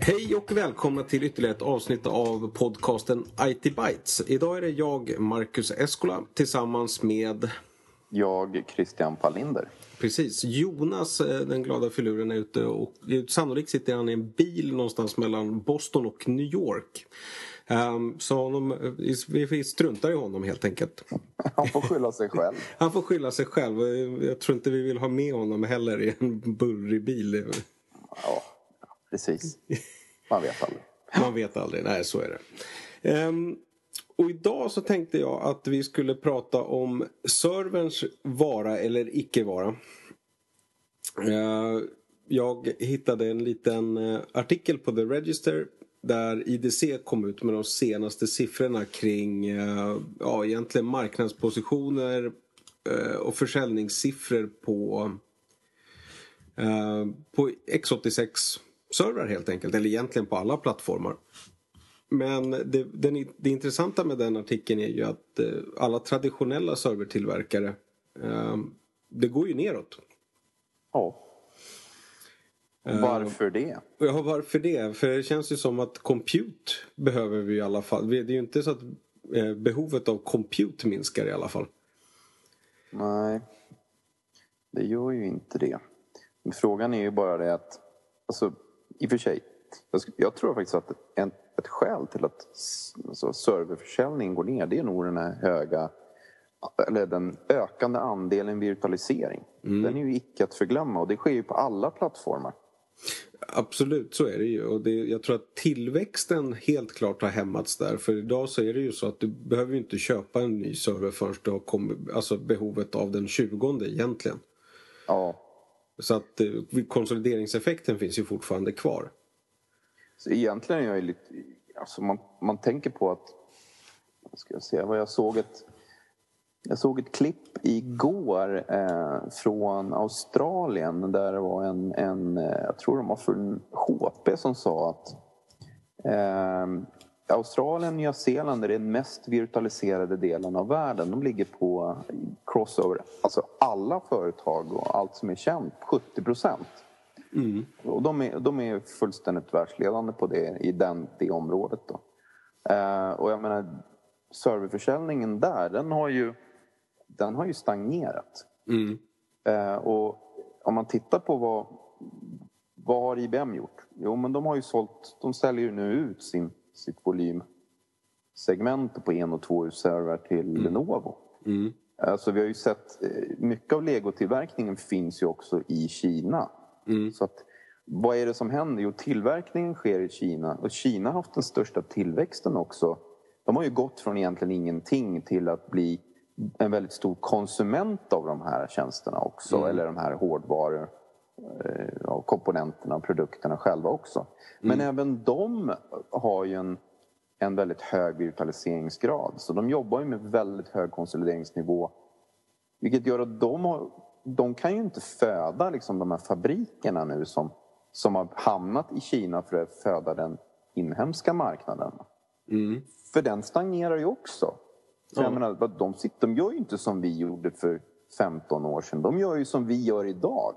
Hej och välkomna till ytterligare ett avsnitt av podcasten IT Bytes. Idag är det jag, Marcus Eskola, tillsammans med... Jag, Christian Pallinder. Precis, Jonas, den glada filuren, är ute och sannolikt sitter han i en bil någonstans mellan Boston och New York. Så vi struntar i honom helt enkelt. Han får skylla sig själv. Han får skylla sig själv. Jag tror inte vi vill ha med honom heller i en bullrig bil. Ja, precis. Man vet aldrig. Man vet aldrig, nej så är det. Och idag så tänkte jag att vi skulle prata om serverns vara eller icke vara. Jag hittade en liten artikel på The Register där IDC kom ut med de senaste siffrorna kring egentligen marknadspositioner och försäljningssiffror på x86-servrar helt enkelt, eller egentligen på alla plattformar. Men det intressanta med den artikeln är ju att alla traditionella servertillverkare, det går ju neråt. Ja. Varför det? Ja, varför det? För det känns ju som att compute behöver vi i alla fall. Det är ju inte så att behovet av compute minskar i alla fall. Nej, det gör ju inte det. Men frågan är ju bara det att, alltså, i och för sig, jag tror faktiskt att ett skäl till att serverförsäljningen går ner, det är nog den här den ökande andelen virtualisering. Den är ju icke att förglömma, och det sker ju på alla plattformar. Absolut, så är det ju. Och jag tror att tillväxten helt klart har hämmats där. För idag så är det ju så att du behöver inte köpa en ny server förrän du har kommit, alltså behovet av den 20:e egentligen. Ja. Så att konsolideringseffekten finns ju fortfarande kvar. Så egentligen är jag lite... Alltså man tänker på att... Ska jag se, jag såg ett klipp igår från Australien där det var en jag tror de var från HP som sa att Australien och Nya Zeeland är den mest virtualiserade delen av världen. De ligger på crossover, alltså alla företag och allt som är känt, 70%. Och de är fullständigt världsledande på det i det området då. Och jag menar, serverförsäljningen där, den har ju stagnerat. Och om man tittar på vad har IBM gjort? Jo, men de har ju de säljer ju nu ut sitt volymsegment på 1 och 2 server till Lenovo. Så vi har ju sett, mycket av Lego-tillverkningen finns ju också i Kina. Så att, vad är det som händer? Jo, tillverkningen sker i Kina. Och Kina har haft den största tillväxten också. De har ju gått från egentligen ingenting till att bli en väldigt stor konsument av de här tjänsterna också. Eller de här hårdvaror och komponenterna och produkterna själva också. Men även de har ju en väldigt hög virtualiseringsgrad. Så de jobbar ju med väldigt hög konsolideringsnivå. Vilket gör att de kan ju inte föda liksom de här fabrikerna nu som har hamnat i Kina för att föda den inhemska marknaden. För den stagnerar ju också. Så jag menar, de gör ju inte som vi gjorde för 15 år sedan. De gör ju som vi gör idag.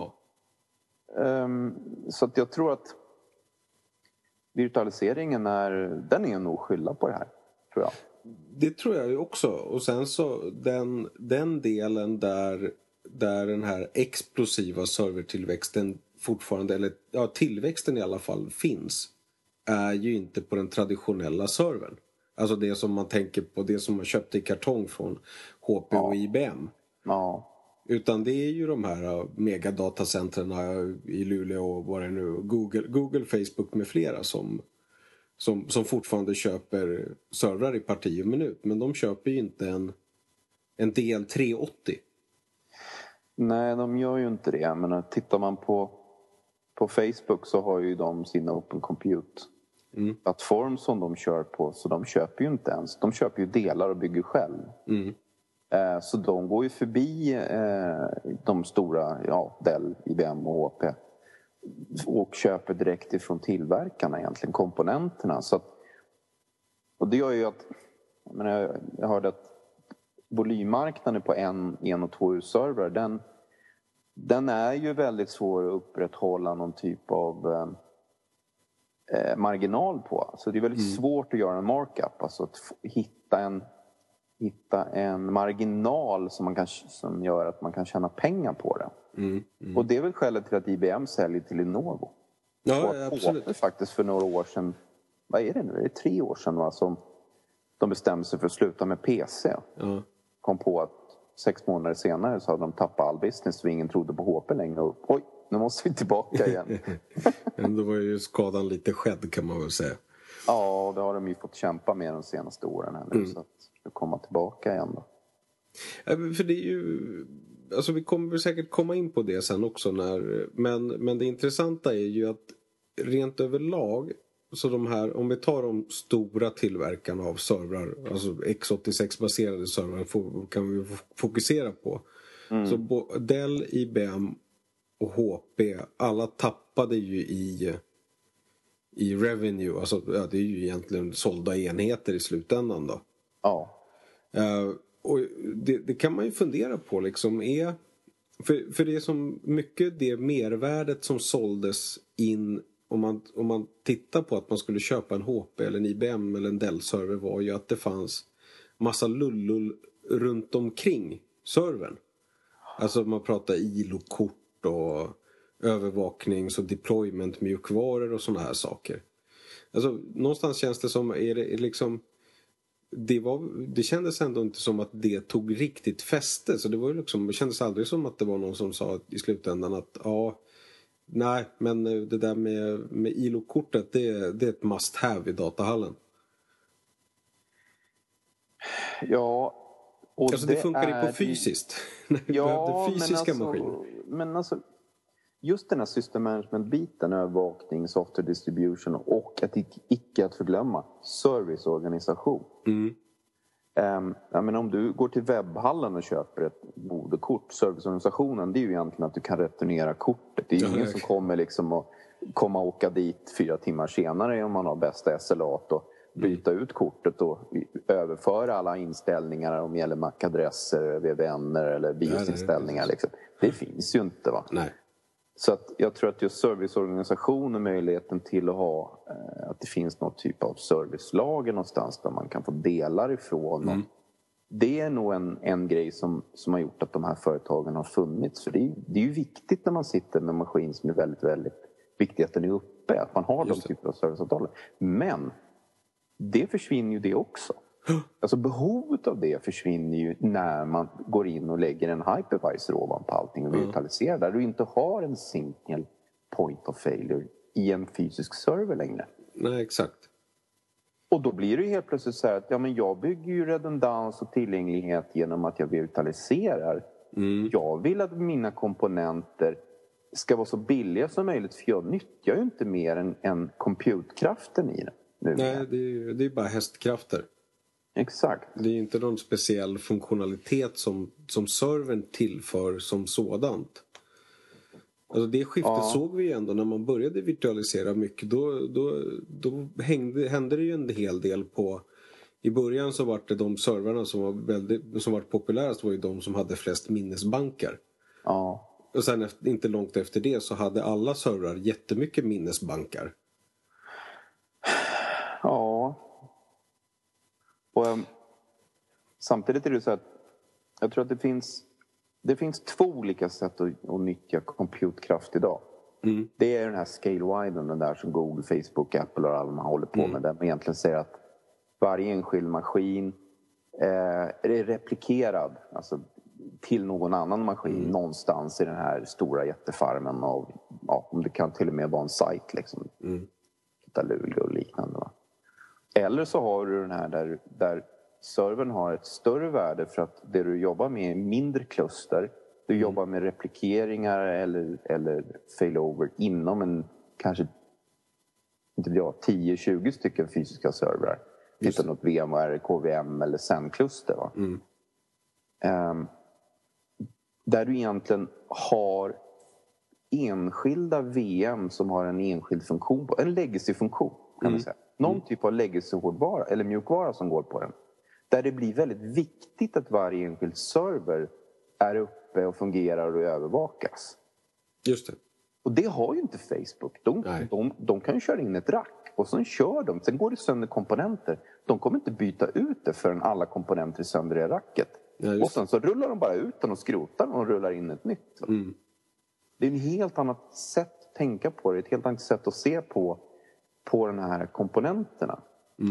Så att jag tror att virtualiseringen den är nog skylla på det här, tror jag. Det tror jag ju också. Och sen så den delen där den här explosiva servertillväxten fortfarande, eller tillväxten i alla fall finns, är ju inte på den traditionella servern. Alltså det som man tänker på, det som man köpte i kartong från HP och IBM. Ja. Utan det är ju de här megadatacentrarna i Luleå och vad det nu, Google, Facebook med flera som fortfarande köper servrar i parti och minut. Men de köper ju inte en DL380. Nej, de gör ju inte det. Men tittar man på Facebook så har ju de sina Open Compute plattform som de kör på. Så de köper ju inte ens. De köper ju delar och bygger själv. Så de går ju förbi de stora, Dell, IBM och HP. Och köper direkt ifrån tillverkarna egentligen, komponenterna. Så att, och det gör ju att, jag hörde att volymmarknaden på en och två servrar, den är ju väldigt svår att upprätthålla någon typ av marginal på. Så det är väldigt svårt att göra en markup. Alltså att hitta en marginal som gör att man kan tjäna pengar på det. Och det är väl skälet till att IBM säljer till Lenovo. Ja, absolut. Och faktiskt för några år sedan, vad är det nu? Är det 3 år sedan, va, som de bestämde sig för att sluta med PC. Ja. Kom på att 6 månader senare så hade de tappat all business och ingen trodde på HP längre. Och, oj, nu måste vi tillbaka igen. Men då var ju skadan lite skedd, kan man väl säga. Ja, det har de ju fått kämpa med de senaste åren här nu. Så att komma tillbaka igen då. För det är ju... Alltså vi kommer väl säkert komma in på det sen också. Men det intressanta är ju att rent överlag, så de här, om vi tar de stora tillverkarna av servrar, alltså x86-baserade servrar kan vi fokusera på. Så Dell, IBM och HP, alla tappade ju i revenue. Alltså det är ju egentligen sålda enheter i slutändan då. Ja. Och det kan man ju fundera på liksom, för det är som mycket det mervärdet som såldes in, om man tittar på att man skulle köpa en HP eller en IBM eller en Dell-server, var ju att det fanns massa lullull runt omkring servern. Alltså man pratar ILO-kort och övervaknings- och deployment-mjukvaror och såna här saker. Alltså någonstans känns det som, är det liksom... Det kändes ändå inte som att det tog riktigt fäste. Så det var ju liksom, det kändes aldrig som att det var någon som sa i slutändan att nej, men det där med ILO-kortet, det är ett must have i datahallen. Ja, och alltså det funkar ju på fysiskt. Vi behövde fysiska maskiner. Men alltså, just den här system management-biten, övervakning, software distribution och icke att förglömma, serviceorganisation. Men om du går till webbhallen och köper ett moderkort, serviceorganisationen, det är ju egentligen att du kan returnera kortet. Det är ju ingen som kommer liksom att komma och åka dit 4 timmar senare om man har bästa SLA och byta ut kortet och överföra alla inställningar om det gäller MAC-adresser, VVN:er eller BIOS-inställningar. Liksom. Det finns ju inte, va? Nej. Så att jag tror att just serviceorganisation och möjligheten till att ha att det finns någon typ av servicelager någonstans där man kan få delar ifrån. Det är nog en grej som har gjort att de här företagen har funnits. För det är ju viktigt när man sitter med en maskin som är väldigt, väldigt viktig att den är uppe. Att man har de typer av serviceavtal. Men det försvinner ju det också. Alltså behovet av det försvinner ju när man går in och lägger en hypervisor ovanpå allting och virtualiserar. Där du inte har en single point of failure i en fysisk server längre. Nej, exakt. Och då blir det ju helt plötsligt så här att men jag bygger ju redundans och tillgänglighet genom att jag virtualiserar. Jag vill att mina komponenter ska vara så billiga som möjligt, för jag nyttjar ju inte mer än compute-kraften i den. Nu. Nej, det är bara hästkrafter. Exakt. Det är inte någon speciell funktionalitet som servern tillför som sådant. Alltså det skiftet såg vi ju ändå när man började virtualisera mycket. Då hände det ju en hel del på... I början så var det de servrarna som var populärast var ju de som hade flest minnesbankar. Ja. Och sen inte långt efter det så hade alla servrar jättemycket minnesbankar. Ja. Och samtidigt är det så att jag tror att det finns 2 olika sätt att nyttja compute-kraft idag. Det är den här scale-widen, den där som Google, Facebook, Apple och alla man håller på med. Där man egentligen säger att varje enskild maskin är replikerad alltså, till någon annan maskin någonstans i den här stora jättefarmen av, om det kan till och med vara en sajt liksom. Luleå och liknande, va? Eller så har du den här där servern har ett större värde för att det du jobbar med är mindre kluster. Du jobbar med replikeringar eller failover inom en kanske 10-20 stycken fysiska servrar. Inte något VMware, KVM eller SAN-kluster, va? Där du egentligen har enskilda VM som har en enskild funktion, en legacy-funktion kan man säga. Någon typ av legacy-hårdvara eller mjukvara som går på den. Där det blir väldigt viktigt att varje enskild server är uppe och fungerar och övervakas. Just det. Och det har ju inte Facebook. De kan ju köra in ett rack och sen kör de. Sen går det sönder komponenter. De kommer inte byta ut det förrän alla komponenter är sönder i racket. Ja, och sen så rullar de bara ut den och skrotar den och rullar in ett nytt. Mm. Det är ett helt annat sätt att tänka på det. Ett helt annat sätt att se på de här komponenterna.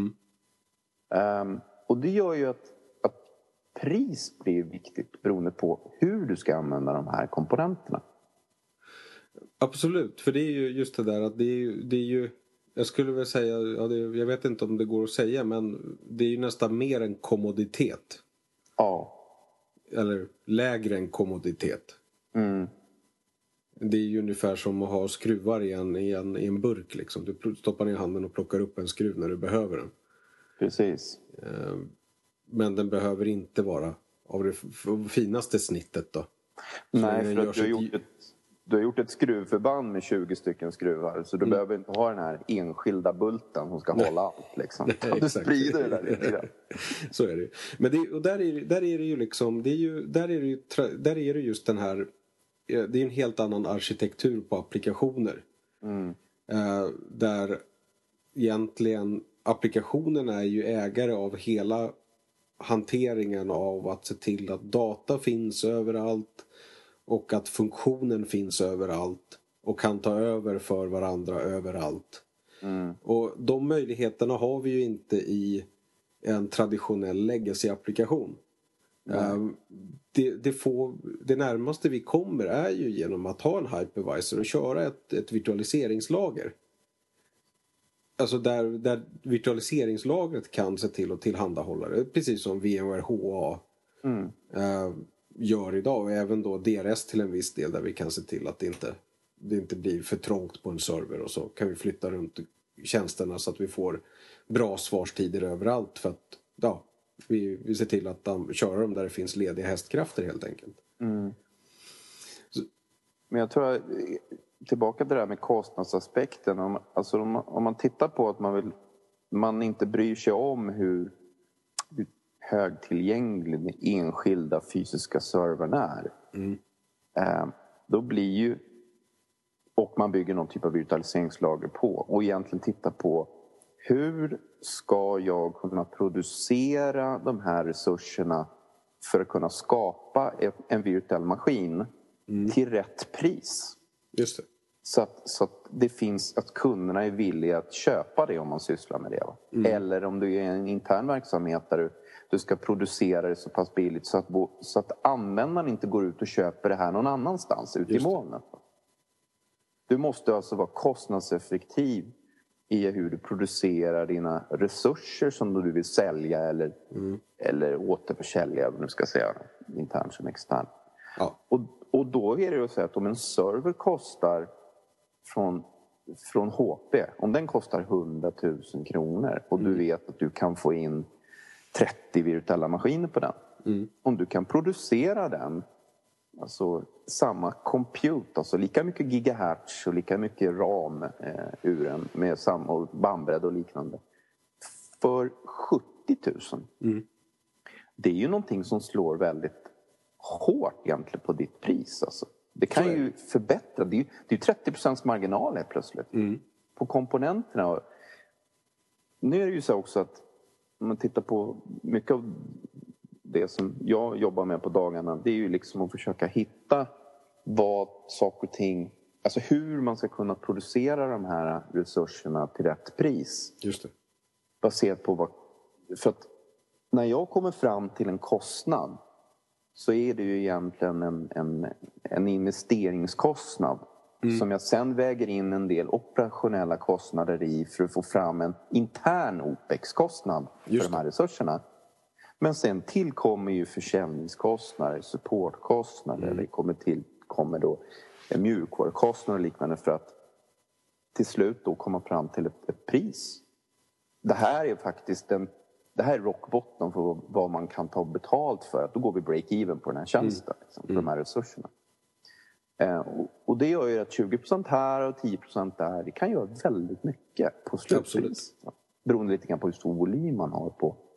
Mm. Och det gör ju att pris blir viktigt beroende på hur du ska använda de här komponenterna. Absolut, för det är ju just det där att det är ju jag skulle väl säga, jag vet inte om det går att säga, men det är ju nästan mer en kommoditet. Ja. Eller lägre än kommoditet. Mm. Det är ju ungefär som att ha skruvar i en burk liksom. Du stoppar ner handen och plockar upp en skruv när du behöver den. Precis. Men den behöver inte vara av det finaste snittet då. Nej, för att du har gjort ett skruvförband med 20 stycken skruvar. Så du behöver inte ha den här enskilda bulten som ska hålla allt. Liksom. Nej, du sprider det där lite grann. Så är det. Men där är det ju liksom... Där är det just den här... Det är en helt annan arkitektur på applikationer. Mm. Där egentligen applikationen är ju ägare av hela hanteringen av att se till att data finns överallt och att funktionen finns överallt och kan ta över för varandra överallt. Mm. Och de möjligheterna har vi ju inte i en traditionell legacy-applikation. Det närmaste vi kommer är ju genom att ha en hypervisor och köra ett virtualiseringslager. Alltså där virtualiseringslagret kan se till att tillhandahålla det. Precis som VMware HA gör idag. Och även då DRS till en viss del där vi kan se till att det inte blir för trångt på en server. Och så kan vi flytta runt tjänsterna så att vi får bra svarstider överallt. För att vi ser till att köra dem där det finns lediga hästkrafter helt enkelt. Mm. Men jag tror att tillbaka till det här med kostnadsaspekten. Om man tittar på att man inte bryr sig om hur högtillgänglig den enskilda fysiska servern är. Mm. Då blir ju... Och man bygger någon typ av virtualiseringslager på. Och egentligen titta på hur ska jag kunna producera de här resurserna för att kunna skapa en virtuell maskin till rätt pris. Just det. Så att det finns att kunderna är villiga att köpa det om man sysslar med det. Eller om du är en intern verksamhet där du ska producera det så pass billigt så att användaren inte går ut och köper det här någon annanstans ute i molnet. Du måste alltså vara kostnadseffektiv i hur du producerar dina resurser som du vill sälja eller återförsälja, vad du ska säga, intern som extern. Ja. Och då är det att säga att om en server kostar från HP, om den kostar 100 000 kronor och du vet att du kan få in 30 virtuella maskiner på den. Om du kan producera den, alltså samma compute, alltså lika mycket gigahertz och lika mycket ram ur den med samma bandbredd och liknande för 70 000. Det är ju någonting som slår väldigt hårt egentligen på ditt pris. Alltså. Det kan ju förbättra. Det är ju 30% marginal här plötsligt. På komponenterna. Nu är det ju så också att om man tittar på mycket av det som jag jobbar med på dagarna, det är ju liksom att försöka hitta vad saker och ting, alltså hur man ska kunna producera de här resurserna till rätt pris. Just det. Baserat på för att när jag kommer fram till en kostnad så är det ju egentligen en investeringskostnad som jag sen väger in en del operationella kostnader i för att få fram en intern OPEX-kostnad för de här resurserna. Men sen tillkommer ju försäljningskostnader, supportkostnader, eller kommer då mjukvarukostnader och liknande för att till slut då komma fram till ett pris. Det här är faktiskt det här är rock bottom för vad man kan ta betalt för. Att då går vi break-even på den här tjänsten, liksom, för de här resurserna. Och det gör ju att 20% här och 10% där, det kan göra väldigt mycket på slutpris. Beroende lite grann på hur stor volym man har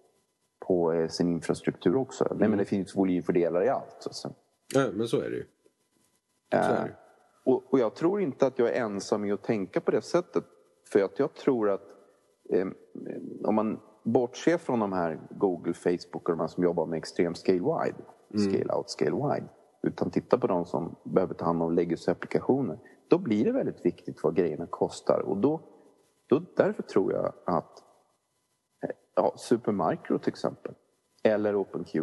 på sin infrastruktur också. Nej, men det finns volymfördelare i allt. Så. Ja, men så är det ju. Och jag tror inte att jag är ensam i att tänka på det sättet. För att jag tror att om man bortser från de här Google, Facebook och de här som jobbar med extrem scale-wide, scale-out, scale-wide, utan titta på de som behöver ta hand om legacy-applikationer, då blir det väldigt viktigt vad grejerna kostar. Och därför tror jag att Supermicro till exempel, eller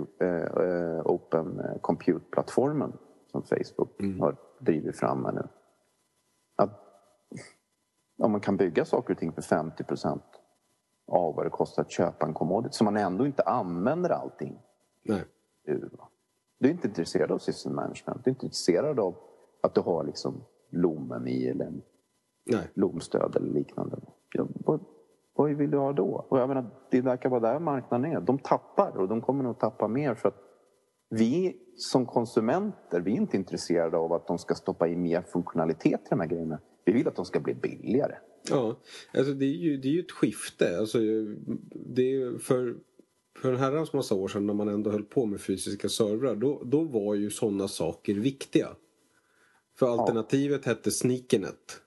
Open Compute-plattformen som Facebook har drivit fram här nu, att om man kan bygga saker och ting för 50% av vad det kostar att köpa en commodity, så man ändå inte använder allting. Nej. Du är inte intresserad av system management. Du är inte intresserad av att du har liksom lommen i eller en lomstöd eller liknande. Vad vill du ha då? Och jag menar, det verkar vara där marknaden är. De tappar, och de kommer nog tappa mer, för att vi som konsumenter, vi är inte intresserade av att de ska stoppa in mer funktionalitet i de här grejerna. Vi vill att de ska bli billigare. Ja, alltså det är ju ett skifte. Alltså det är för en herrans massa år sedan, när man ändå höll på med fysiska servrar, då var ju sådana saker viktiga. För alternativet hette Sneakernet.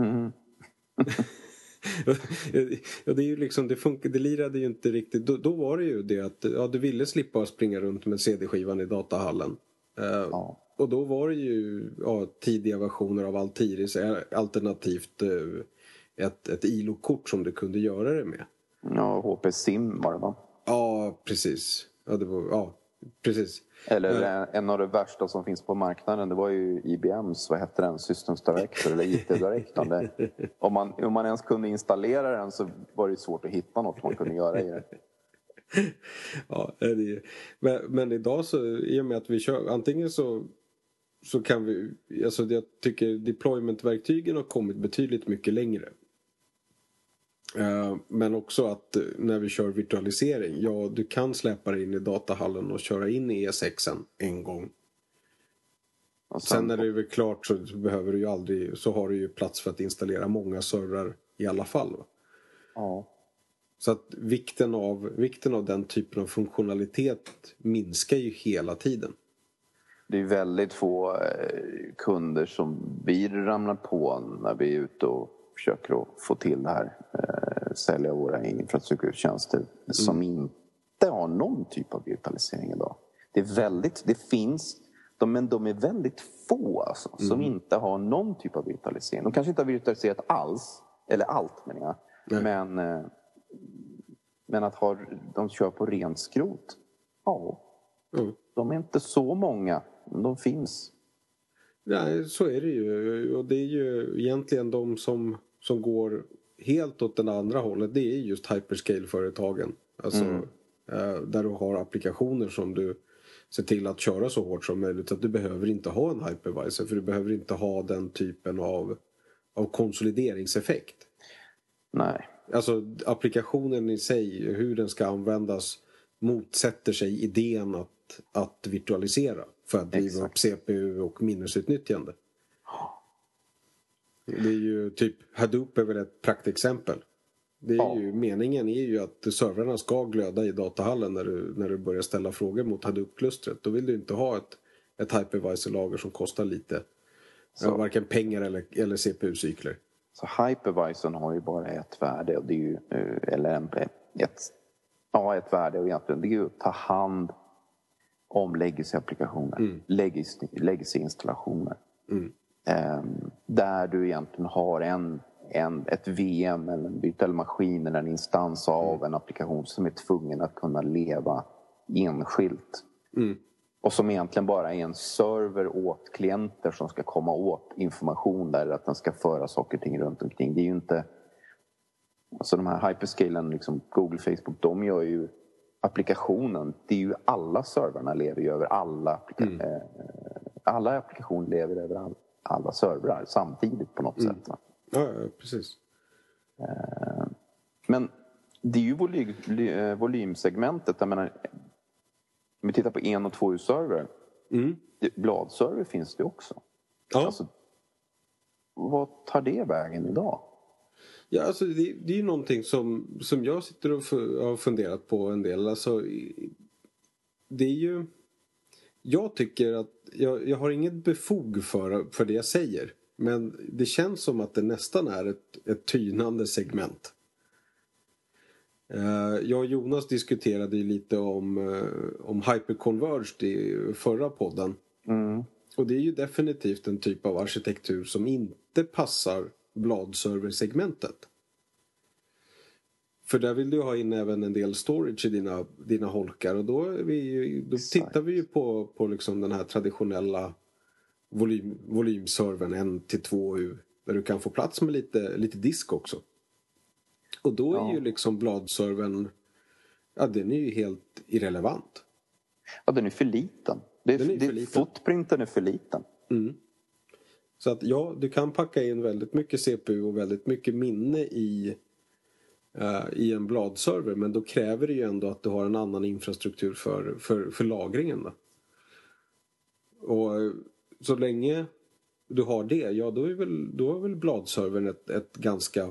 Ja, det är ju liksom, det lirade ju inte riktigt. Då var det ju det att du ville slippa springa runt med CD-skivan i datahallen. Och då var det ju tidiga versioner av Altiris, alternativt ett ILO-kort som du kunde göra det med. Ja, HP Sim var det, va? Ja, precis. Precis. Eller en av de värsta som finns på marknaden, det var ju IBMs, vad hette den? Systems Director eller IT Director. Om man ens kunde installera den, så var det svårt att hitta något man kunde göra i det. Ja, men idag så, i och med att vi kör, antingen så kan vi, alltså jag tycker deployment-verktygen har kommit betydligt mycket längre. Men också att när vi kör virtualisering, du kan släppa dig in i datahallen och köra in i ES6 en gång. Sen när det är väl klart, så behöver du ju aldrig, så har du ju plats för att installera många servrar i alla fall. Va? Ja. Så att vikten av den typen av funktionalitet minskar ju hela tiden. Det är väldigt få kunder som vi ramlar på när vi är ute och försöker att få till det här, sälja våra infrastrukturtjänster som inte har någon typ av virtualisering idag. Det finns, men de är väldigt få alltså, som inte har någon typ av virtualisering. De kanske inte har virtualiserat alls, eller allt menar jag. Men att de kör på rent skrot. De är inte så många, men de finns. Nej, så är det ju. Och det är ju egentligen de som går helt åt den andra hållet, det är just hyperscale-företagen. Alltså där du har applikationer som du ser till att köra så hårt som möjligt, så att du behöver inte ha en hypervisor, för du behöver inte ha den typen av konsolideringseffekt. Nej. Alltså applikationen i sig, hur den ska användas, motsätter sig idén att virtualisera för att driva upp CPU och minnesutnyttjande. Det är ju typ, Hadoop är väl ett praktexempel. Det är ju, meningen är ju att servrarna ska glöda i datahallen när du börjar ställa frågor mot Hadoop-klustret. Då vill du inte ha ett hypervisor-lager som kostar lite. Varken pengar eller CPU-cykler. Så hypervisorn har ju bara ett värde, och det är ju, ett värde, och egentligen det är ju att ta hand om legacy-applikationer, legacy-installationer. Där du egentligen har ett VM eller en virtuell maskin eller en instans av en applikation som är tvungen att kunna leva enskilt. Och som egentligen bara är en server åt klienter som ska komma åt information där, att den ska föra saker och ting runt omkring. Det är ju inte, alltså de här hyperscalen, liksom Google, Facebook, de gör ju applikationen, det är ju alla servrarna lever ju över alla applikationer lever över alla servrar samtidigt på något sätt. Va? Ja, precis. Men det är ju volymsegmentet. Jag menar, om vi tittar på 1- och 2U-server, bladserver finns det också. Ja. Alltså, vad tar det vägen idag? Ja, alltså det är ju någonting som jag sitter och har funderat på en del. Alltså, det är ju, jag tycker att jag har inget befog för det jag säger. Men det känns som att det nästan är ett tynande segment. Jag och Jonas diskuterade ju lite om hyperconverged i förra podden. Och det är ju definitivt en typ av arkitektur som inte passar bladserver-segmentet. För där vill du ha in även en del storage i dina holkar. Och då tittar vi ju på liksom den här traditionella volymservern 1-2U. Där du kan få plats med lite disk också. Och då är ju liksom bladservern, den är ju helt irrelevant. Ja, den är för liten. Footprinten är för liten. Så att du kan packa in väldigt mycket CPU och väldigt mycket minne i en bladserver. Men då kräver det ju ändå att du har en annan infrastruktur för lagringen. Då. Och så länge du har det, då är väl bladservern ett ganska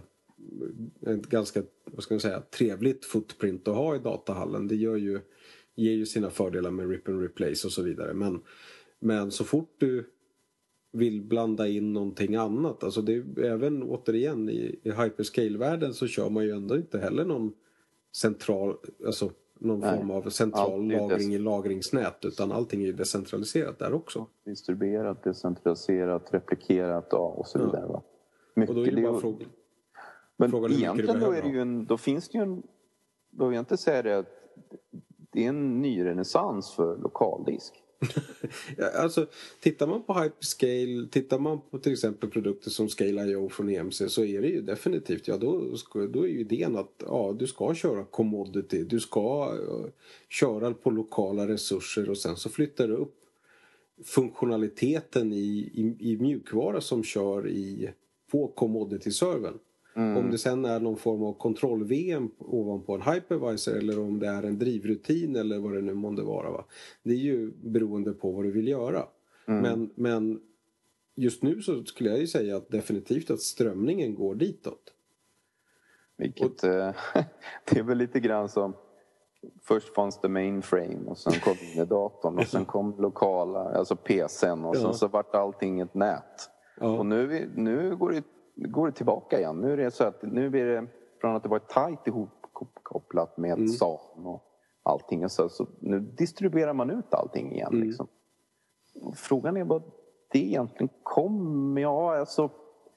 vad ska man säga, trevligt footprint att ha i datahallen. Det ger ju sina fördelar med rip and replace och så vidare. Men så fort du vill blanda in någonting annat, alltså det är, även återigen i hyperscale-världen så kör man ju ändå inte heller någon central, alltså någon form av central lagring i lagringsnät, utan allting är ju decentraliserat där också. Distribuerat, decentraliserat, replikerat och så vidare. Va? Och då är det bara frågan. Men egentligen då är det ju då finns det ju då vill jag inte säga det att det är en ny renässans för lokaldisk. Alltså, tittar man på hyperscale, tittar man på till exempel produkter som Scale.io från EMC, så är det ju definitivt, då är ju idén att du ska köra commodity, du ska köra på lokala resurser och sen så flyttar du upp funktionaliteten i mjukvara som kör på commodity-servern. Om det sen är någon form av kontroll-VM ovanpå en hypervisor eller om det är en drivrutin eller vad det nu måste vara. Va? Det är ju beroende på vad du vill göra. Men just nu så skulle jag ju säga att definitivt att strömningen går ditåt. Vilket det är väl lite grann som först fanns det mainframe och sen kom datorn och sen kom lokala, alltså PC:n och sen så vart allting ett nät. Och nu går det tillbaka igen. Nu är det så att nu blir det från att det var tajt ihopkopplat med SAN och allting och så nu distribuerar man ut allting igen liksom. Frågan är vad det egentligen kommer. Alltså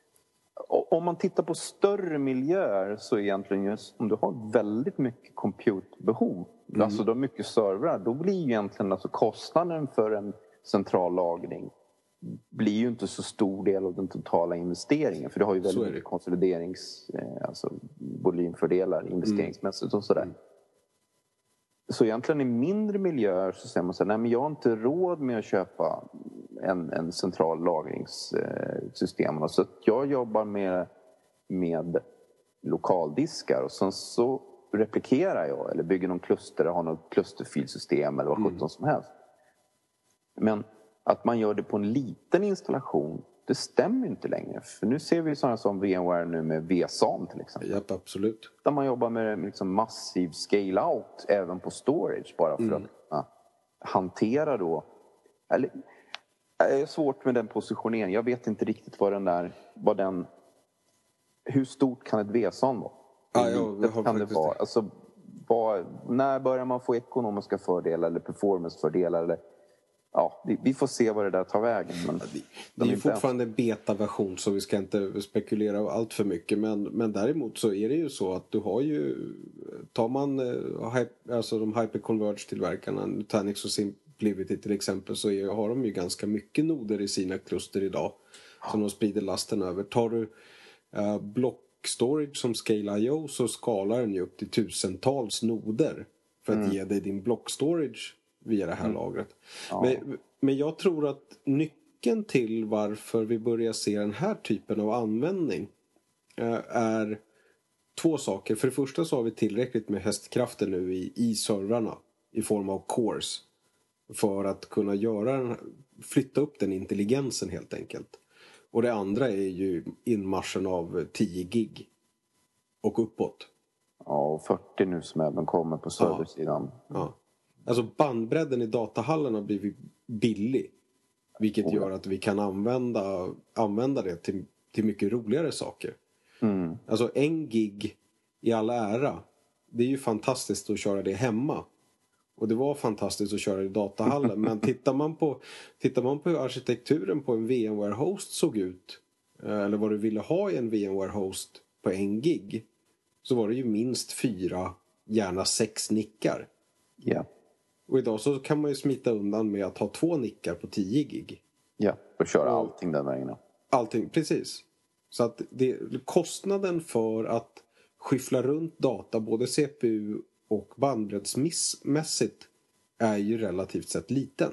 om man tittar på större miljöer så egentligen just om du har väldigt mycket compute-behov, alltså du har mycket servrar, då blir ju egentligen alltså kostnaden för en central lagring blir ju inte så stor del av den totala investeringen. För det har ju väldigt mycket konsoliderings, alltså volymfördelar investeringsmässigt och sådär. Så egentligen i mindre miljöer så säger man så här, nej men jag har inte råd med att köpa en central lagringssystem. Så jag jobbar med lokaldiskar och sen så replikerar jag eller bygger någon kluster och har något klusterfilsystem eller vad sjutton som helst. Men att man gör det på en liten installation, det stämmer inte längre. För nu ser vi sådana som VMware nu med VSAM till exempel. Japp, absolut. Där man jobbar med liksom massiv scale-out även på storage bara för att hantera då. Eller, det är svårt med den positioneringen. Jag vet inte riktigt hur stort kan ett VSAM vara? Kan det vara? Alltså, när börjar man få ekonomiska fördelar eller performancefördelar eller vi får se vad det där tar vägen. Men det är ju fortfarande en beta-version så vi ska inte spekulera allt för mycket. Men däremot så är det ju så att du har ju, tar man alltså de hyperconverge-tillverkarna, Nutanix och SimpliVity till exempel, så har de ju ganska mycket noder i sina kluster idag som de sprider lasten över. Tar du block storage som Scale.io så skalar den ju upp till tusentals noder för att ge dig din block storage via det här lagret. Men jag tror att nyckeln till varför vi börjar se den här typen av användning är två saker. För det första så har vi tillräckligt med hästkrafter nu i servrarna i form av cores för att kunna flytta upp den intelligensen helt enkelt. Och det andra är ju inmarschen av 10 gig och uppåt. Ja, och 40 nu som även kommer på serversidan. Ja. Alltså bandbredden i datahallen har blivit billig. Vilket gör att vi kan använda det till mycket roligare saker. Alltså 1 gig i all ära. Det är ju fantastiskt att köra det hemma. Och det var fantastiskt att köra i datahallen. Men tittar man på hur arkitekturen på en VMware-host såg ut. Eller vad du ville ha i en VMware-host på 1 gig. Så var det ju minst 4, gärna 6 nickar. Ja. Och idag så kan man ju smita undan med att ha 2 nickar på 10 gig. Ja, och köra allting den vägen. Allting, precis. Så att kostnaden för att skyffla runt data, både CPU och bandbreddsmässigt, är ju relativt sett liten.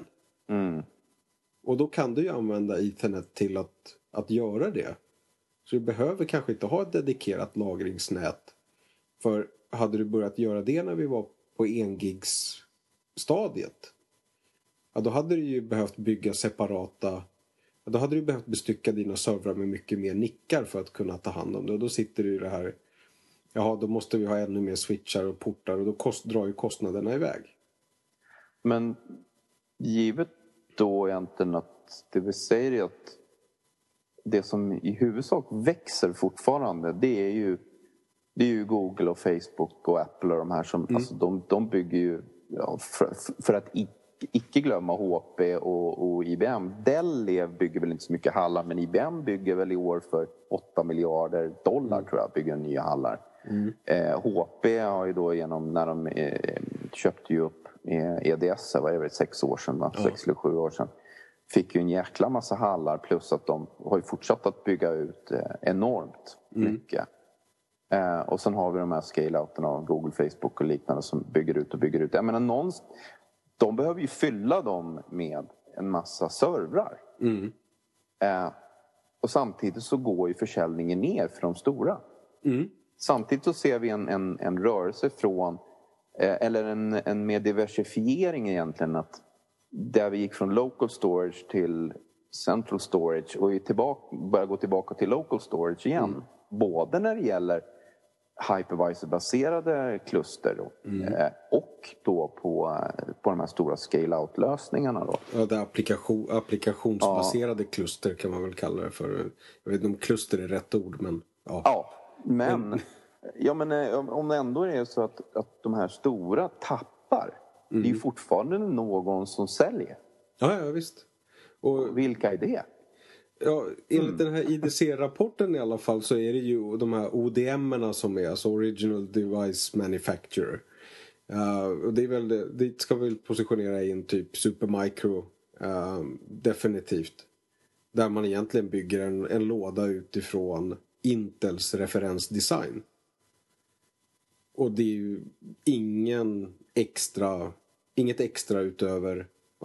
Och då kan du ju använda Ethernet till att göra det. Så du behöver kanske inte ha ett dedikerat lagringsnät. För hade du börjat göra det när vi var på 1 gigs stadiet, ja, då hade du ju behövt bygga separata. Då hade du behövt bestycka dina servrar med mycket mer nickar för att kunna ta hand om det. Och då sitter du i det här. Jaha, då måste vi ha ännu mer switchar och portar. Och då drar ju kostnaderna iväg. Men givet då egentligen att det vi säger är att det som i huvudsak växer fortfarande, det är ju Google och Facebook och Apple och de här som alltså de bygger ju, ja, för att icke glömma HP och IBM. Dell bygger väl inte så mycket hallar, men IBM bygger väl i år för $8 miljarder tror jag, bygger nya hallar. HP har ju då när de köpte ju upp EDS, vad är det, 6 år sedan, 6 eller 7 år sedan, fick ju en jäkla massa hallar, plus att de har ju fortsatt att bygga ut enormt mycket. Och sen har vi de här scale-outen av Google, Facebook och liknande som bygger ut. Jag menar, de behöver ju fylla dem med en massa servrar. Och samtidigt så går ju försäljningen ner för de stora. Samtidigt så ser vi en rörelse från, eller en med diversifiering egentligen, att där vi gick från local storage till central storage och börjar gå tillbaka till local storage igen. Både när det gäller hypervisor-baserade kluster och då på de här stora scale-out-lösningarna då. Ja, det applikationsbaserade kluster kan man väl kalla det för. Jag vet inte om kluster är rätt ord, men ja. Men om det ändå är så att de här stora tappar, det är ju fortfarande någon som säljer. Ja, visst. Och vilka är det? Ja, enligt den här IDC-rapporten i alla fall så är det ju de här ODM-erna som är, alltså Original Device Manufacturer. Och det är väl det ska väl positionera in typ Supermicro, definitivt. Där man egentligen bygger en låda utifrån Intels referensdesign. Och det är ju inget extra utöver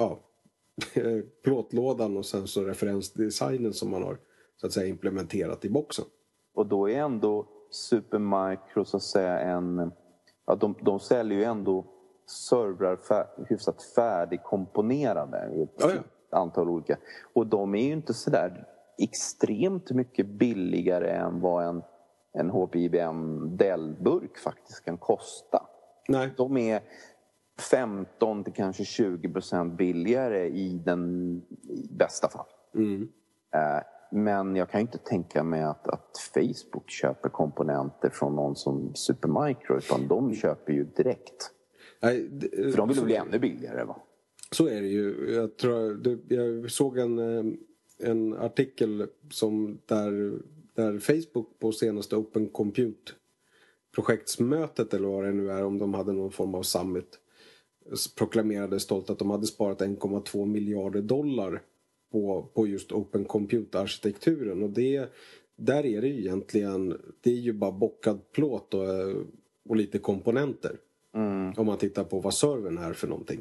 plåtlådan och sen så referensdesignen som man har så att säga implementerat i boxen. Och då är ändå Supermicro så att säga de säljer ju ändå servrar hyfsat färdigkomponerade i ett antal olika. Och de är ju inte så där extremt mycket billigare än vad en HP IBM Dell-burk faktiskt kan kosta. Nej. De är 15 till kanske 20% billigare i bästa fall. Men jag kan inte tänka mig att Facebook köper komponenter från någon som Supermicro, utan de köper ju direkt. Nej, för de vill bli ännu billigare, va? Så är det ju. Jag såg en artikel där Facebook på senaste Open Compute projektsmötet, eller vad det nu är, om de hade någon form av summit, proklamerade stolt att de hade sparat $1,2 miljarder på just Open Compute-arkitekturen. Och där är det ju egentligen, det är ju bara bockad plåt och lite komponenter. Om man tittar på vad servern är för någonting.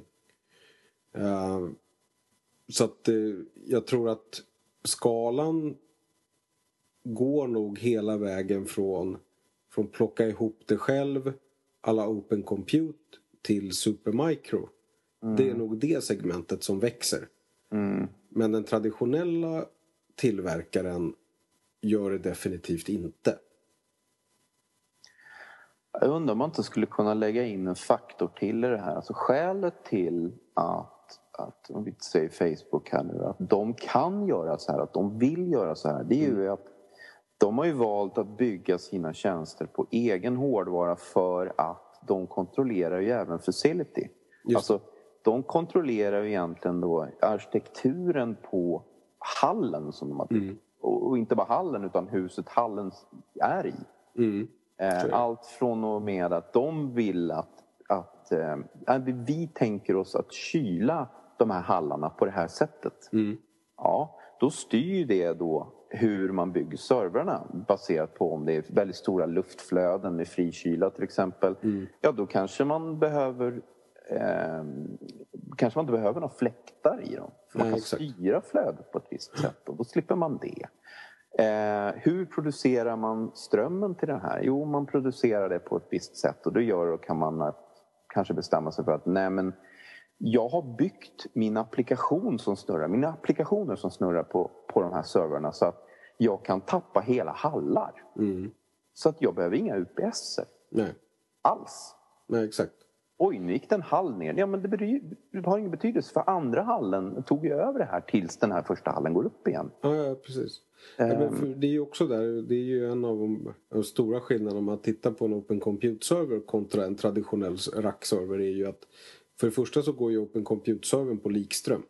Så att jag tror att skalan går nog hela vägen från plocka ihop det själv, alla Open Compute, till Supermicro. Det är nog det segmentet som växer. Men den traditionella tillverkaren gör det definitivt inte. Jag undrar om man inte skulle kunna lägga in en faktor till i det här. Alltså skälet till att att om vi säger Facebook här nu, att de kan göra så här, att de vill göra så här, det är ju att de har ju valt att bygga sina tjänster på egen hårdvara för att de kontrollerar ju även facility. Alltså, de kontrollerar ju egentligen då arkitekturen på hallen som de har byggt. Och inte bara hallen utan huset hallen är i. Allt från och med att de vill att vi tänker oss att kyla de här hallarna på det här sättet. Ja, då styr det då hur man bygger servrarna baserat på om det är väldigt stora luftflöden med frikyla till exempel. Ja, då kanske man behöver kanske man inte behöver några fläktar i dem. För man kan styra flödet på ett visst sätt och då slipper man det. Hur producerar man strömmen till den här? Jo, man producerar det på ett visst sätt och då kan man kanske bestämma sig för att nej, men jag har byggt min applikation som snurrar, mina applikationer som snurrar på de här servrarna så att jag kan tappa hela hallar. Så att jag behöver inga UPSer. Nej. Alls. Nej, exakt. Oj, nu gick den hall ner. Ja, men det har ingen betydelse för andra hallen tog ju över det här tills den här första hallen går upp igen. Ja, precis. Men det är ju också där, det är ju en av de stora skillnaderna om man tittar på en Open Compute-server kontra en traditionell rack-server är ju att för det första så går ju Open Compute-servern på likström.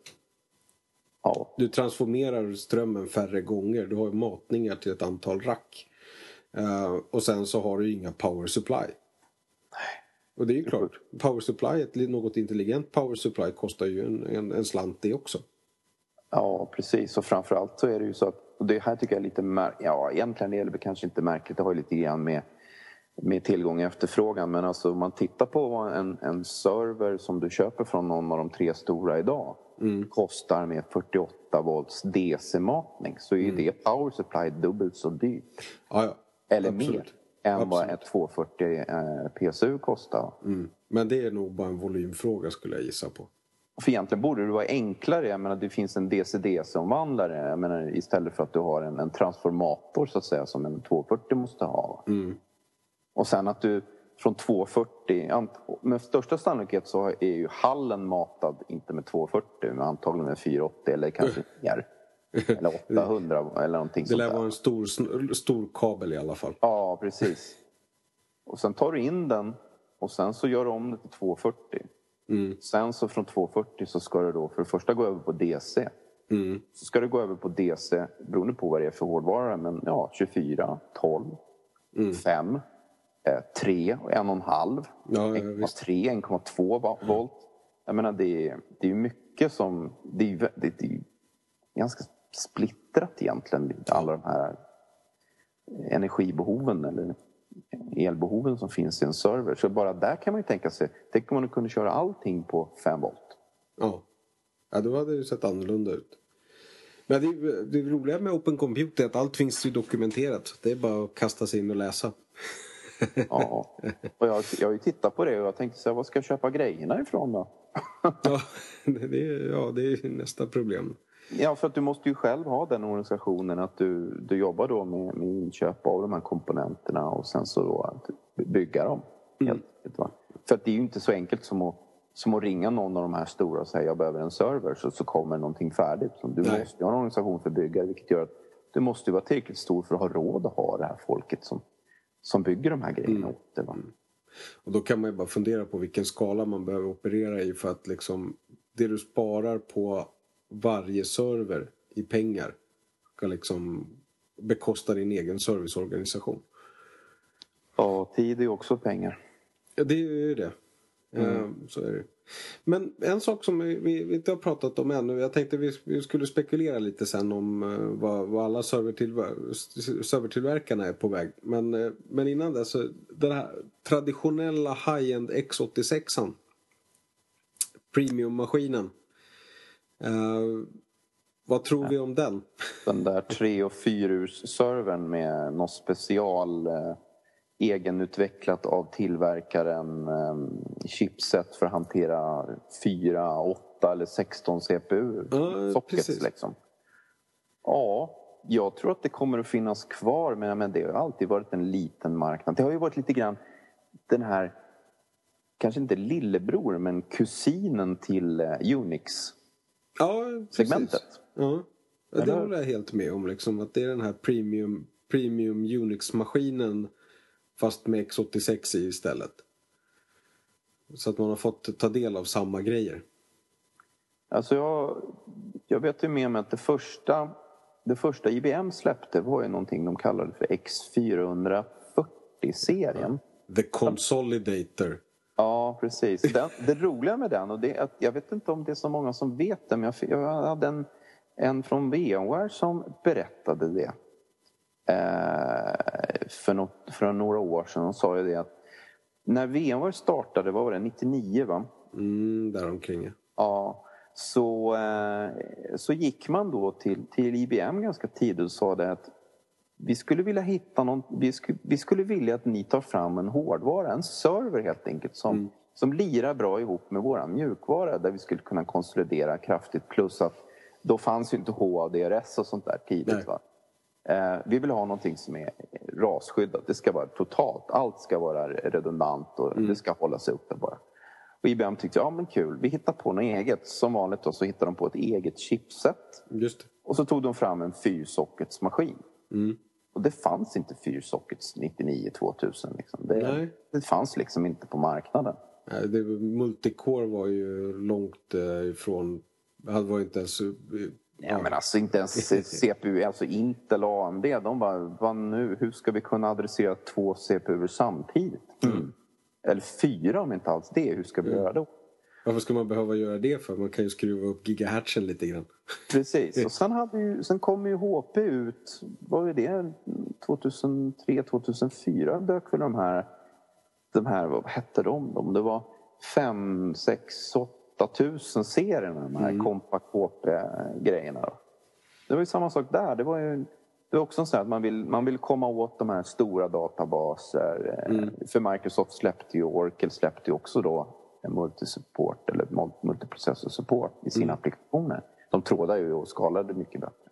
Ja. Du transformerar strömmen färre gånger. Du har matningar till ett antal rack. Och sen så har du inga power supply. Nej. Och det är ju klart. Power supply, något intelligent power supply kostar ju en slant det också. Ja, precis. Och framförallt så är det ju så att, och det här tycker jag är lite egentligen är det kanske inte märkligt. Det har ju lite grann med tillgång och efterfrågan. Men alltså om man tittar på en server som du köper från någon av de 3 stora idag kostar med 48 volts DC-matning så är det power supply dubbelt så dyrt. Ja. Eller absolut. mer än vad ett 240 PSU kostar. Men det är nog bara en volymfråga skulle jag gissa på. För egentligen borde det vara enklare. Jag menar, det finns en DC-DC-omvandlare. Jag menar, istället för att du har en transformator så att säga som en 240 måste ha. Och sen att du från 240... Med största sannolikhet så är ju hallen matad inte med 240 men antagligen med 480 eller kanske mer. Eller 800 eller någonting sånt där. Det lär vara en stor kabel i alla fall. Ja, precis. Och sen tar du in den och sen så gör du om det till 240. Sen så från 240 så ska du då för det första gå över på DC. Så ska du gå över på DC beroende på vad det är för hårdvara. Men ja, 24, 12, 5, 3 och 1,5. 1,3, 1,2 volt. Jag menar det är ju mycket som... Det är ganska splittrat egentligen. Alla de här energibehoven eller elbehoven som finns i en server. Så bara där kan man ju tänka sig, tänk om man kunde köra allting på 5 volt. Ja, då hade det sett annorlunda ut. Men det roliga med Open Compute är att allt finns ju dokumenterat. Det är bara att kasta sig in och läsa. Ja, och jag har ju tittat på det och jag tänkte så här, vad ska jag köpa grejerna ifrån då? Det är nästa problem. Ja, för att du måste ju själv ha den organisationen att du jobbar då med inköp av de här komponenterna och sen så då att bygga dem. För att det är ju inte så enkelt som att ringa någon av de här stora och säga jag behöver en server så kommer någonting färdigt. Så du måste ju ha en organisation för byggare vilket gör att du måste vara tillräckligt stor för att ha råd att ha det här folket som bygger de här grejerna åt det. Och då kan man ju bara fundera på vilken skala man behöver operera i för att liksom det du sparar på varje server i pengar ska liksom bekosta din egen serviceorganisation. Ja, tid är också pengar. Ja, det är ju det. Så är det. Men en sak som vi inte har pratat om ännu. Jag tänkte vi skulle spekulera lite sen om vad alla servertillverkarna är på väg. Men innan det så den här traditionella high-end X86an premium-maskinen. Vad tror vi om den? Den där 3- och 4-servern med något special egenutvecklat av tillverkaren chipset för att hantera 4, 8 eller 16 CPU sockets liksom. Ja, jag tror att det kommer att finnas kvar men det har alltid varit en liten marknad. Det har ju varit lite grann den här kanske inte lillebror, men kusinen till Unix-segmentet. Ja, det håller jag helt med om. Liksom, att det är den här premium Unix-maskinen fast med x86 i istället. Så att man har fått ta del av samma grejer. Alltså jag vet ju med mig att det första IBM släppte var ju någonting de kallade för X440-serien. The Consolidator. Ja, precis. Det roliga med den, och det är att jag vet inte om det är så många som vet det, men jag hade en från VMware som berättade det för några år sedan. Och sa ju det att när VMware startade, vad var det, 99 va? Däromkring. Ja, så gick man då till IBM ganska tidigt och sa det att vi skulle vilja hitta vi skulle vilja att ni tar fram en hårdvara, en server helt enkelt som lirar bra ihop med våran mjukvara, där vi skulle kunna konsolidera kraftigt, plus att då fanns ju inte HADRS och sånt där tidigt. Va? Vi vill ha någonting som är rasskyddat, det ska vara totalt, allt ska vara redundant och det ska hålla sig uppe bara. Och IBM tyckte, ja men kul, vi hittar på något eget. Som vanligt då så hittade de på ett eget chipset. Just det. Och så tog de fram en 4-sockets-maskin. Och det fanns inte 4-sockets 99-2000 liksom. Det fanns liksom inte på marknaden. Nej, multicore var ju långt ifrån. Det var inte ens... Ja, men alltså inte ens CPU, alltså Intel och AMD. De bara, vad nu, hur ska vi kunna adressera 2 CPUer samtidigt? Eller 4 om inte alls det. Hur ska vi göra då? Varför ska man behöva göra det för? Man kan ju skruva upp gigahertzen lite grann. Precis. Och sen kom ju HP ut. Vad var det? 2003, 2004 dök väl de här vad hette de? Det var 5, 6, 8 tusen serierna. De här Compact HP-grejerna. Det var ju samma sak där. Det var också så att man vill komma åt de här stora databaser. För Microsoft släppte ju, Oracle släppte ju också då multisupport eller multiprocessor support i sina applikationer. De trådade ju och skalade mycket bättre.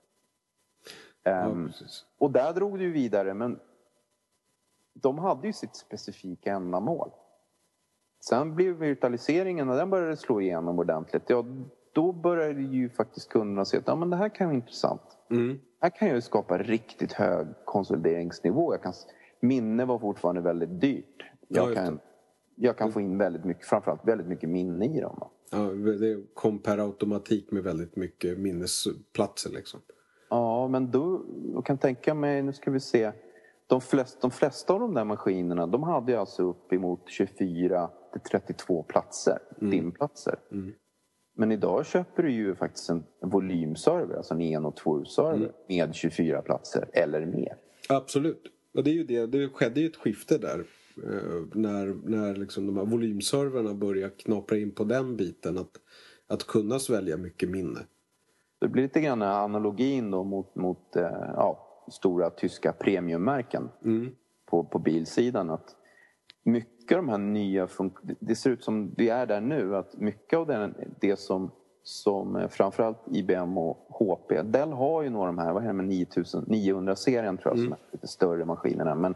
Och där drog det ju vidare, men de hade ju sitt specifika ändamål. Sen blev virtualiseringen, när den började slå igenom ordentligt, ja, då började ju faktiskt kunderna se att ja, men det här kan vara intressant. Här kan jag ju skapa riktigt hög konsolideringsnivå. Minne var fortfarande väldigt dyrt. Jag kan få in väldigt mycket, framförallt väldigt mycket minne i dem. Ja, det kom per automatik med väldigt mycket minnesplatser liksom. Ja, men då kan tänka mig, nu ska vi se. De flesta av de där maskinerna, de hade alltså uppemot 24-32 platser, dimplatser. Men idag köper du ju faktiskt en volymserver, alltså en 1 och 2-server med 24 platser eller mer. Absolut. Och det är ju det skedde ju ett skifte där. När liksom de här volymserverna börjar knapra in på den biten, att kunna svälja mycket minne. Det blir lite grann analogin då mot stora tyska premiummärken på bilsidan, att mycket av de här nya det ser ut som det är där nu, att mycket av det som framförallt IBM och HP, Dell har ju några av de här, vad är det med 9900-serien tror jag, som är lite större maskinerna, men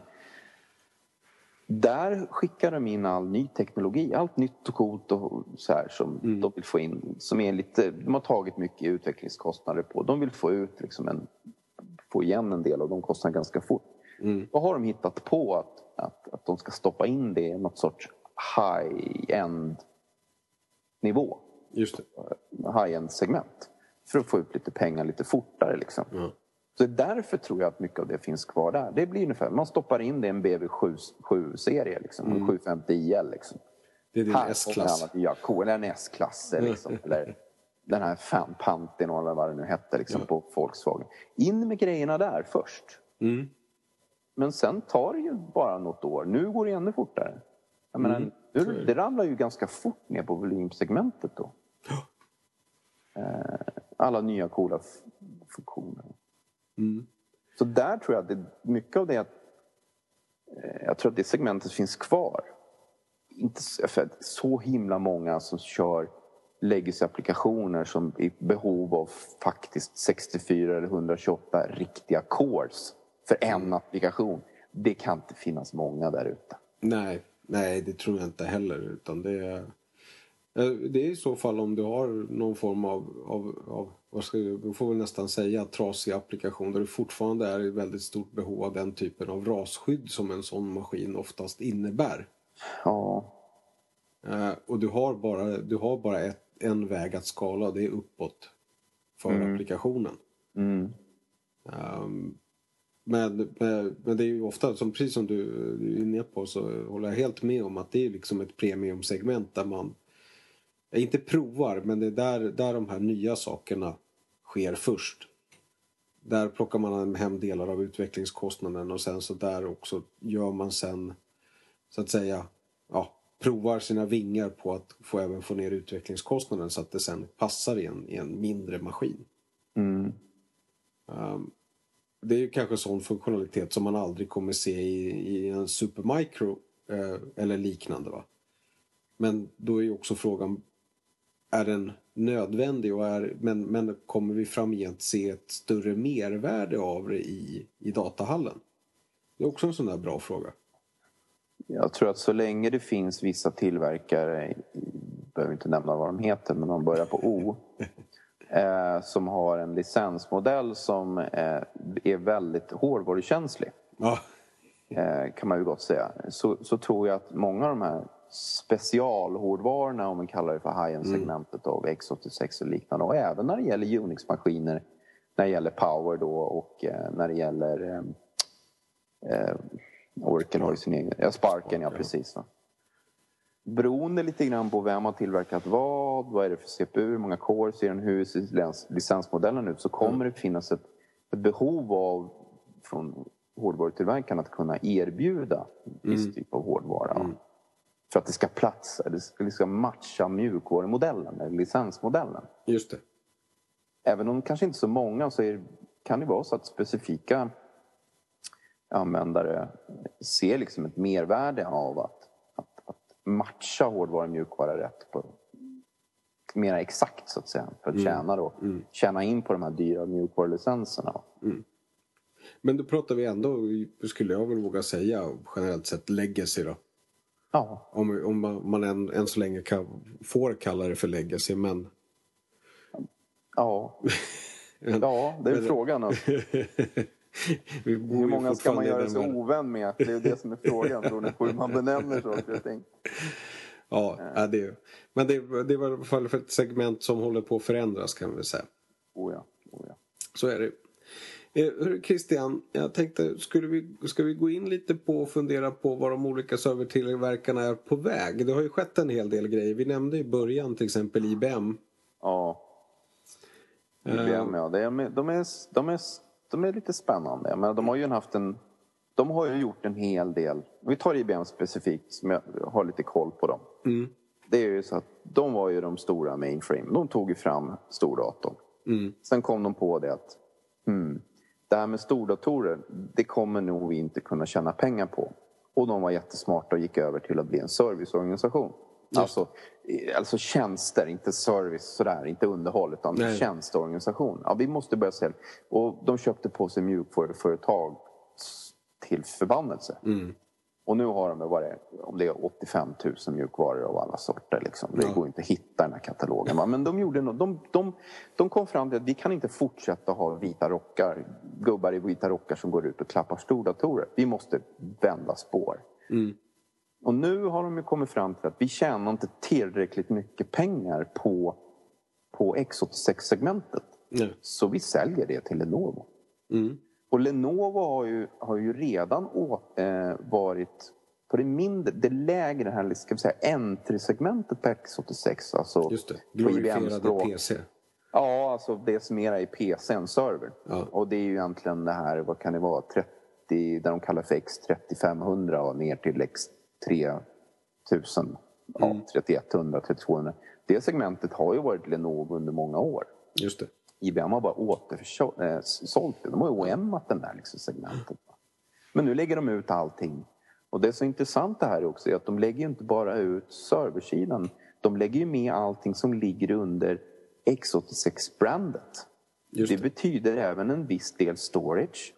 där skickar de in all ny teknologi, allt nytt och coolt och så här som de vill få in, som är lite, de har tagit mycket utvecklingskostnader på, de vill få ut liksom få igen en del, och de kostar ganska fort. Vad har de hittat på att de ska stoppa in det i något sorts high-end nivå? Just det. High-end segment, för att få ut lite pengar lite fortare liksom. Så därför tror jag att mycket av det finns kvar där. Det blir ungefär, man stoppar in det i en BV7-serie liksom, en 750 IL liksom. Det är din S-klass. Eller en S-klass liksom, eller den här Pantin eller vad det nu hette liksom, på Volkswagen. In med grejerna där först. Men sen tar det ju bara något år. Nu går det ännu fortare. Jag menar, det ramlar ju ganska fort ner på volymsegmentet då. Alla nya coola funktioner. Så där tror jag att mycket av det, jag tror att det segmentet finns kvar. Inte för så himla många som kör legacy-applikationer som är i behov av faktiskt 64 eller 128 riktiga cores för en applikation. Det kan inte finnas många där ute. Nej, Nej, det tror jag inte heller. Utan det är i så fall om du har någon form av vi får väl nästan säga trasig applikation där du fortfarande är i väldigt stort behov av den typen av rasskydd som en sån maskin oftast innebär. Ja. Och du har bara en väg att skala, det är uppåt för applikationen. Men det är ju ofta, precis som du är inne på, så håller jag helt med om att det är liksom ett premiumsegment där man inte provar, men det är där de här nya sakerna sker först. Där plockar man hem delar av utvecklingskostnaden och sen så där också gör man sen så att säga provar sina vingar på att även få ner utvecklingskostnaden så att det sen passar i en mindre maskin. Det är ju kanske sån funktionalitet som man aldrig kommer se i en Supermicro eller liknande, va? Men då är ju också frågan, är den nödvändig men kommer vi framgent se ett större mervärde av det i datahallen? Det är också en sån där bra fråga. Jag tror att så länge det finns vissa tillverkare, behöver inte nämna vad de heter, men de börjar på O, som har en licensmodell som är väldigt hårdvarukänslig, kan man ju gott säga, så tror jag att många av de här specialhårdvarorna, om man kallar det för high-end-segmentet av x86 och liknande, och även när det gäller Unix-maskiner, när det gäller Power då, och när det gäller Oracle har ju sin egen, Sparken, ja precis, va? Beroende lite grann på vem har tillverkat vad är det för CPU, hur många cores i den, hur ser licensmodellen ut, så kommer det finnas ett behov av från hårdvarutillverkarna att kunna erbjuda viss typ av hårdvara. För att det ska platsa, det ska matcha mjukvarumodellen eller licensmodellen. Just det. Även om kanske inte så många, så kan det vara så att specifika användare ser liksom ett mervärde av att matcha hårdvara och mjukvara rätt på mer exakt, så att säga, för att tjäna in på de här dyra mjukvarulicenserna. Men då pratar vi ändå, skulle jag väl våga säga, generellt sett legacy då. Ja. Om man än så länge får kalla det för legacy, men... Ja, det är frågan. Alltså. Hur många ska man göra sig ovän med? Det är det som är frågan, tror ni, på hur man benämner saker och ting. Ja, det är men det var i alla fall för ett segment som håller på att förändras, kan vi säga. Oh ja. Så är det. Christian, jag tänkte, ska vi gå in lite på och fundera på vad de olika servertillverkarna är på väg? Det har ju skett en hel del grejer. Vi nämnde i början till exempel IBM. Ja. IBM, ja. De är lite spännande. Men de har ju gjort en hel del. Vi tar IBM specifikt, som jag har lite koll på dem. Det är ju så att de var ju de stora mainframe. De tog ju fram stordatorn. Sen kom de på det att det här med stordatorer, det kommer nog vi inte kunna tjäna pengar på. Och de var jättesmarta och gick över till att bli en serviceorganisation. Alltså tjänster, inte service sådär, inte underhåll, utan tjänsteorganisation. Ja, vi måste börja sälja. Och de köpte på sig mjukvaruföretag till förbannelse. Och nu har de om det är 85 000 mjukvaror av alla sorter. Liksom. Det går inte att hitta den här katalogen. Men de gjorde de kom fram till att vi kan inte fortsätta ha gubbar i vita rockar som går ut och klappar stordatorer. Vi måste vända spår. Och nu har de ju kommit fram till att vi tjänar inte tillräckligt mycket pengar på x86-segmentet. Så vi säljer det till Lenovo. Och Lenovo har ju redan varit på det lägre här, ska vi säga, entry-segmentet på x86. Alltså just det, glorifierade PC. Ja, alltså det som är i PC, en server. Ja. Och det är ju egentligen det här, vad kan det vara, 30, där de kallar för X3500 och ner till X3000, 3100, 3200. Det segmentet har ju varit Lenovo under många år. Just det. IBM har bara återsålt det. De har ju oämmat den där liksom segmentet. Men nu lägger de ut allting. Och det är så intressant det här också är att de lägger inte bara ut serversidan. De lägger ju med allting som ligger under x86-brandet. Det betyder även en viss del storage.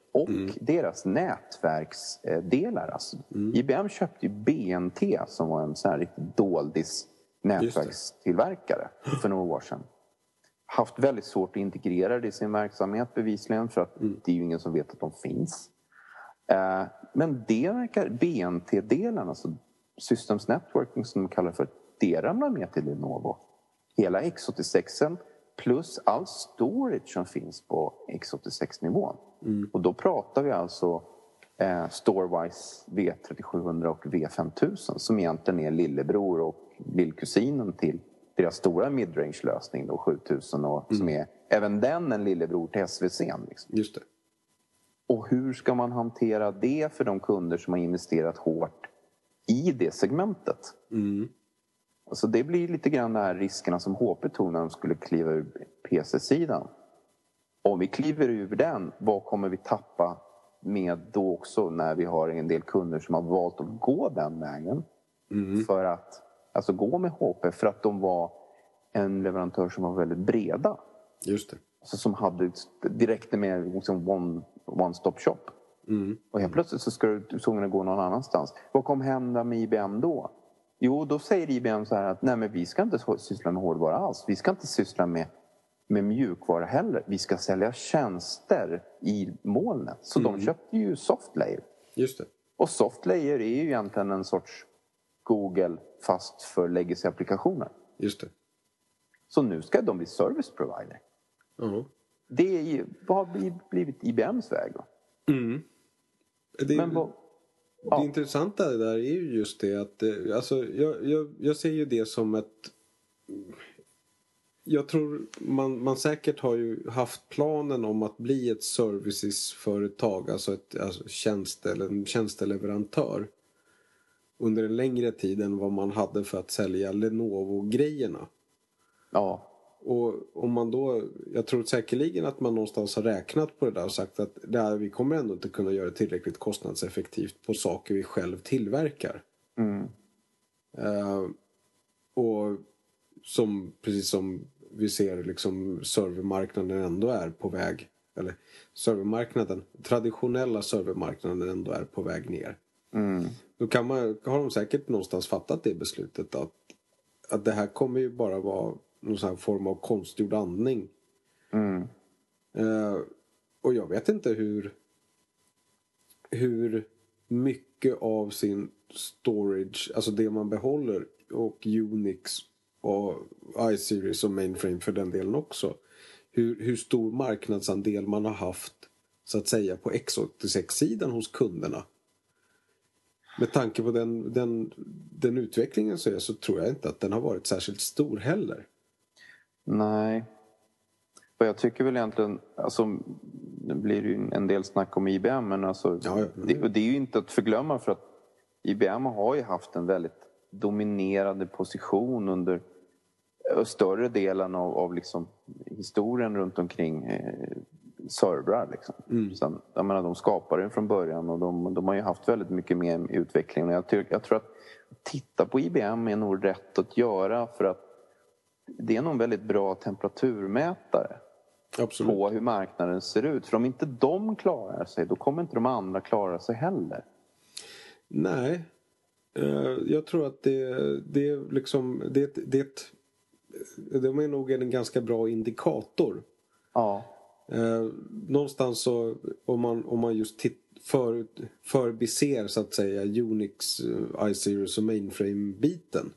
och deras nätverksdelar. Alltså, IBM köpte ju BNT som var en sån här riktigt doldis nätverkstillverkare för några år sedan. Haft väldigt svårt att integrera det i sin verksamhet bevisligen, för att det är ju ingen som vet att de finns. Men det verkar, BNT-delen, alltså Systems Networking som de kallar för, det ramlar med till Lenovo. Hela x86 plus all storage som finns på x86-nivån. Och då pratar vi alltså Storewise V3700 och V5000 som egentligen är lillebror och lillkusinen till deras stora midrange-lösning då, 7000, och som är även den en lillebror till SVC. Liksom. Just det. Och hur ska man hantera det för de kunder som har investerat hårt i det segmentet? Alltså det blir lite grann de här riskerna som HP tog när de skulle kliva ur PC-sidan. Om vi kliver ur den, vad kommer vi tappa med då också när vi har en del kunder som har valt att gå den vägen? För att, alltså gå med HP för att de var en leverantör som var väldigt breda. Just det. Alltså som hade direkt med liksom one-stop shop. Och helt plötsligt så ska du tvungen gå någon annanstans. Vad kommer hända med IBM då? Jo, då säger IBM så här att nej, men vi ska inte syssla med hårdvara alls. Vi ska inte syssla med mjukvara heller. Vi ska sälja tjänster i molnet. Så de köpte ju Softlayer. Just det. Och Softlayer är ju egentligen en sorts Google fast för legacy-applikationer. Just det. Så nu ska de bli service provider. Det är ju, vad har blivit IBMs väg då? Det intressanta där är ju just det att alltså, jag ser ju det som ett... Jag tror man säkert har ju haft planen om att bli ett servicesföretag, alltså en tjänsteleverantör under en längre tid än vad man hade för att sälja Lenovo-grejerna. Ja. Och om man då, jag tror säkerligen att man någonstans har räknat på det där och sagt att vi kommer ändå inte kunna göra det tillräckligt kostnadseffektivt på saker vi själv tillverkar. Och precis som vi ser liksom servermarknaden ändå är på väg, eller traditionella servermarknaden ändå är på väg ner. Då har de säkert någonstans fattat det beslutet att det här kommer ju bara vara någon sån här form av konstgjord andning. Och jag vet inte hur mycket av sin storage, alltså det man behåller, och Unix och iSeries och mainframe för den delen också, hur stor marknadsandel man har haft så att säga på x86-sidan hos kunderna. Med tanke på den utvecklingen så tror jag inte att den har varit särskilt stor heller. Nej. Och jag tycker väl egentligen, alltså, nu blir det ju en del snack om IBM, men alltså, det är ju inte att förglömma, för att IBM har ju haft en väldigt dominerande position under större delen av liksom historien runt omkring servrar liksom. Sen, jag menar, de skapade den från början och de har ju haft väldigt mycket mer utveckling. Och jag tror att titta på IBM är nog rätt att göra, för att det är nog en väldigt bra temperaturmätare. Absolut. På hur marknaden ser ut. För om inte de klarar sig, då kommer inte de andra klara sig heller. Nej. Jag tror att det är liksom de är nog en ganska bra indikator. Ja. Någonstans så om man just förbiser så att säga Unix, iSeries och mainframe-biten.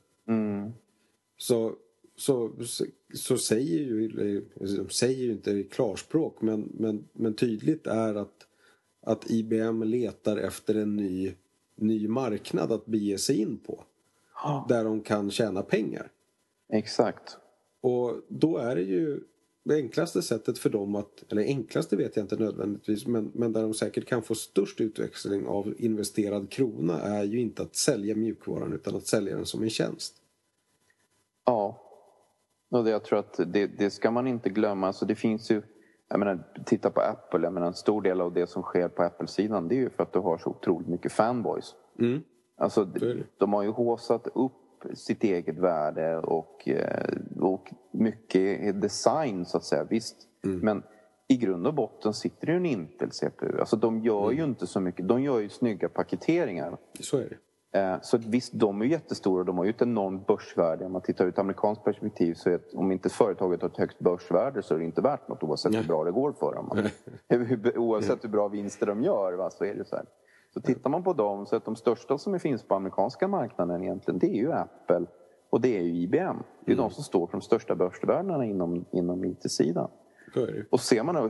Så säger ju inte i klarspråk, men tydligt är att IBM letar efter en ny marknad att bege sig in på. Där de kan tjäna pengar. Exakt. Och då är det ju det enklaste sättet för dem eller enklaste vet jag inte nödvändigtvis, men där de säkert kan få störst utväxling av investerad krona är ju inte att sälja mjukvaran, utan att sälja den som en tjänst. Ja. Och jag tror att det ska man inte glömma. Alltså det finns ju, jag menar, titta på Apple. Jag menar, en stor del av det som sker på Apple-sidan, det är ju för att du har så otroligt mycket fanboys. Alltså de har ju håsat upp sitt eget värde och mycket design så att säga, visst. Men i grund och botten sitter det ju en Intel-CPU. Alltså de gör ju inte så mycket. De gör ju snygga paketeringar. Så är det. Så visst, de är jättestora. De har ju ett enormt börsvärde. Om man tittar ur ett amerikanskt perspektiv så är det, om inte företaget har ett högt börsvärde så är det inte värt något oavsett hur bra det går för dem. Oavsett hur bra vinster de gör, va, så är det så här. Så tittar man på dem så att de största som finns på amerikanska marknaden egentligen, det är ju Apple och det är ju IBM. Det är de som står för de största börsvärdena inom IT-sidan. Och ser man då,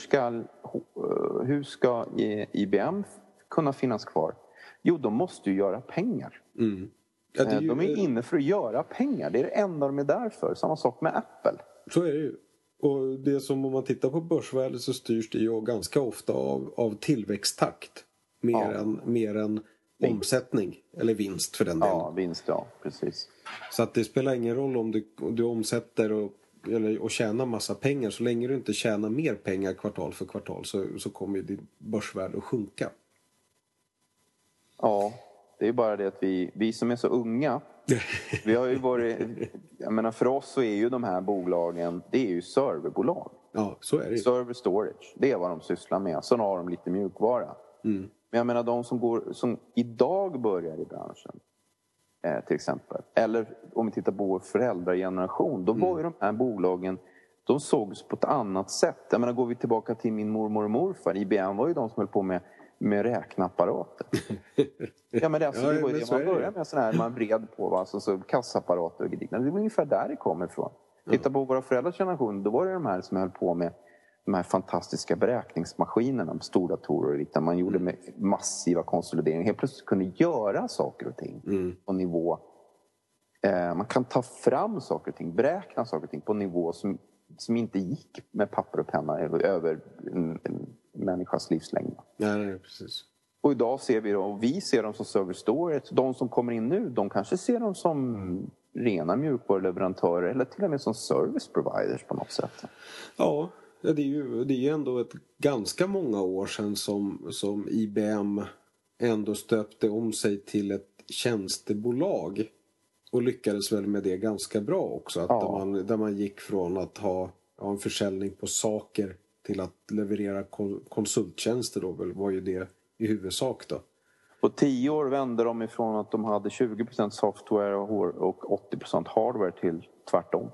hur ska IBM kunna finnas kvar? Jo, de måste ju göra pengar. Ja, de är inne för att göra pengar. Det är det enda de är där för. Samma sak med Apple. Så är det ju. Och det som om man tittar på börsvärdet så styrs det ju ganska ofta av tillväxttakt. Mer än omsättning. Eller vinst för den delen. Ja, vinst, ja. Precis. Så att det spelar ingen roll om du omsätter och tjänar massa pengar. Så länge du inte tjänar mer pengar kvartal för kvartal så kommer ju ditt börsvärde att sjunka. Ja, det är bara det att vi som är så unga, vi har ju varit, jag menar för oss så är ju de här bolagen, det är ju serverbolag. Ja, så är det. Server storage, det är vad de sysslar med. Sen har de lite mjukvara. Men jag menar de som idag börjar i branschen, till exempel. Eller om vi tittar på vår föräldrageneration, då var ju de här bolagen, de sågs på ett annat sätt. Jag menar, går vi tillbaka till min mormor och morfar, IBM var ju de som höll på med räknapparater. Ja, men det var ju det man började med, sån här man vred på, alltså, så kassaapparater och grejer. Det var ungefär där det kommer ifrån. Titta på våra föräldrars generation, då var det de här som höll på med de här fantastiska beräkningsmaskinerna med stora datorer, där man gjorde med massiva konsolideringar. Helt plötsligt kunde göra saker och ting på nivå. Man kan ta fram saker och ting, beräkna saker och ting på nivå som inte gick med papper och penna över en människas livslängd. Nej, precis. Och idag ser vi och vi ser dem som server storage. De som kommer in nu, de kanske ser dem som rena mjukvaruleverantörer eller till och med som service providers på något sätt. Ja, det är ju ändå ett ganska många år sedan som IBM ändå stöpte om sig till ett tjänstebolag och lyckades väl med det ganska bra också. Där man gick från att ha en försäljning på saker till att leverera konsulttjänster då var ju det i huvudsak då. På 10 år vände de ifrån att de hade 20% software och 80% hardware till tvärtom.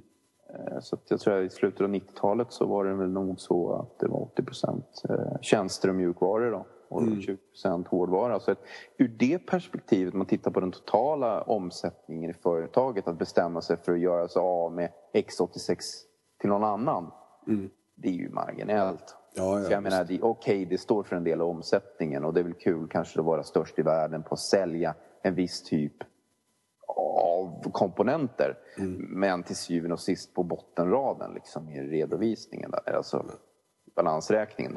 Så att jag tror att i slutet av 90-talet så var det väl nog så att det var 80% tjänster och mjukvaror då. Och 20% hårdvara. Så att ur det perspektivet, man tittar på den totala omsättningen i företaget, att bestämma sig för att göra sig av med X86 till någon annan. Det är ju marginellt. Ja, jag menar, det står för en del av omsättningen och det är väl kul kanske att vara störst i världen på att sälja en viss typ av komponenter. Men till syvende och sist på bottenraden liksom, i redovisningen där, alltså balansräkningen,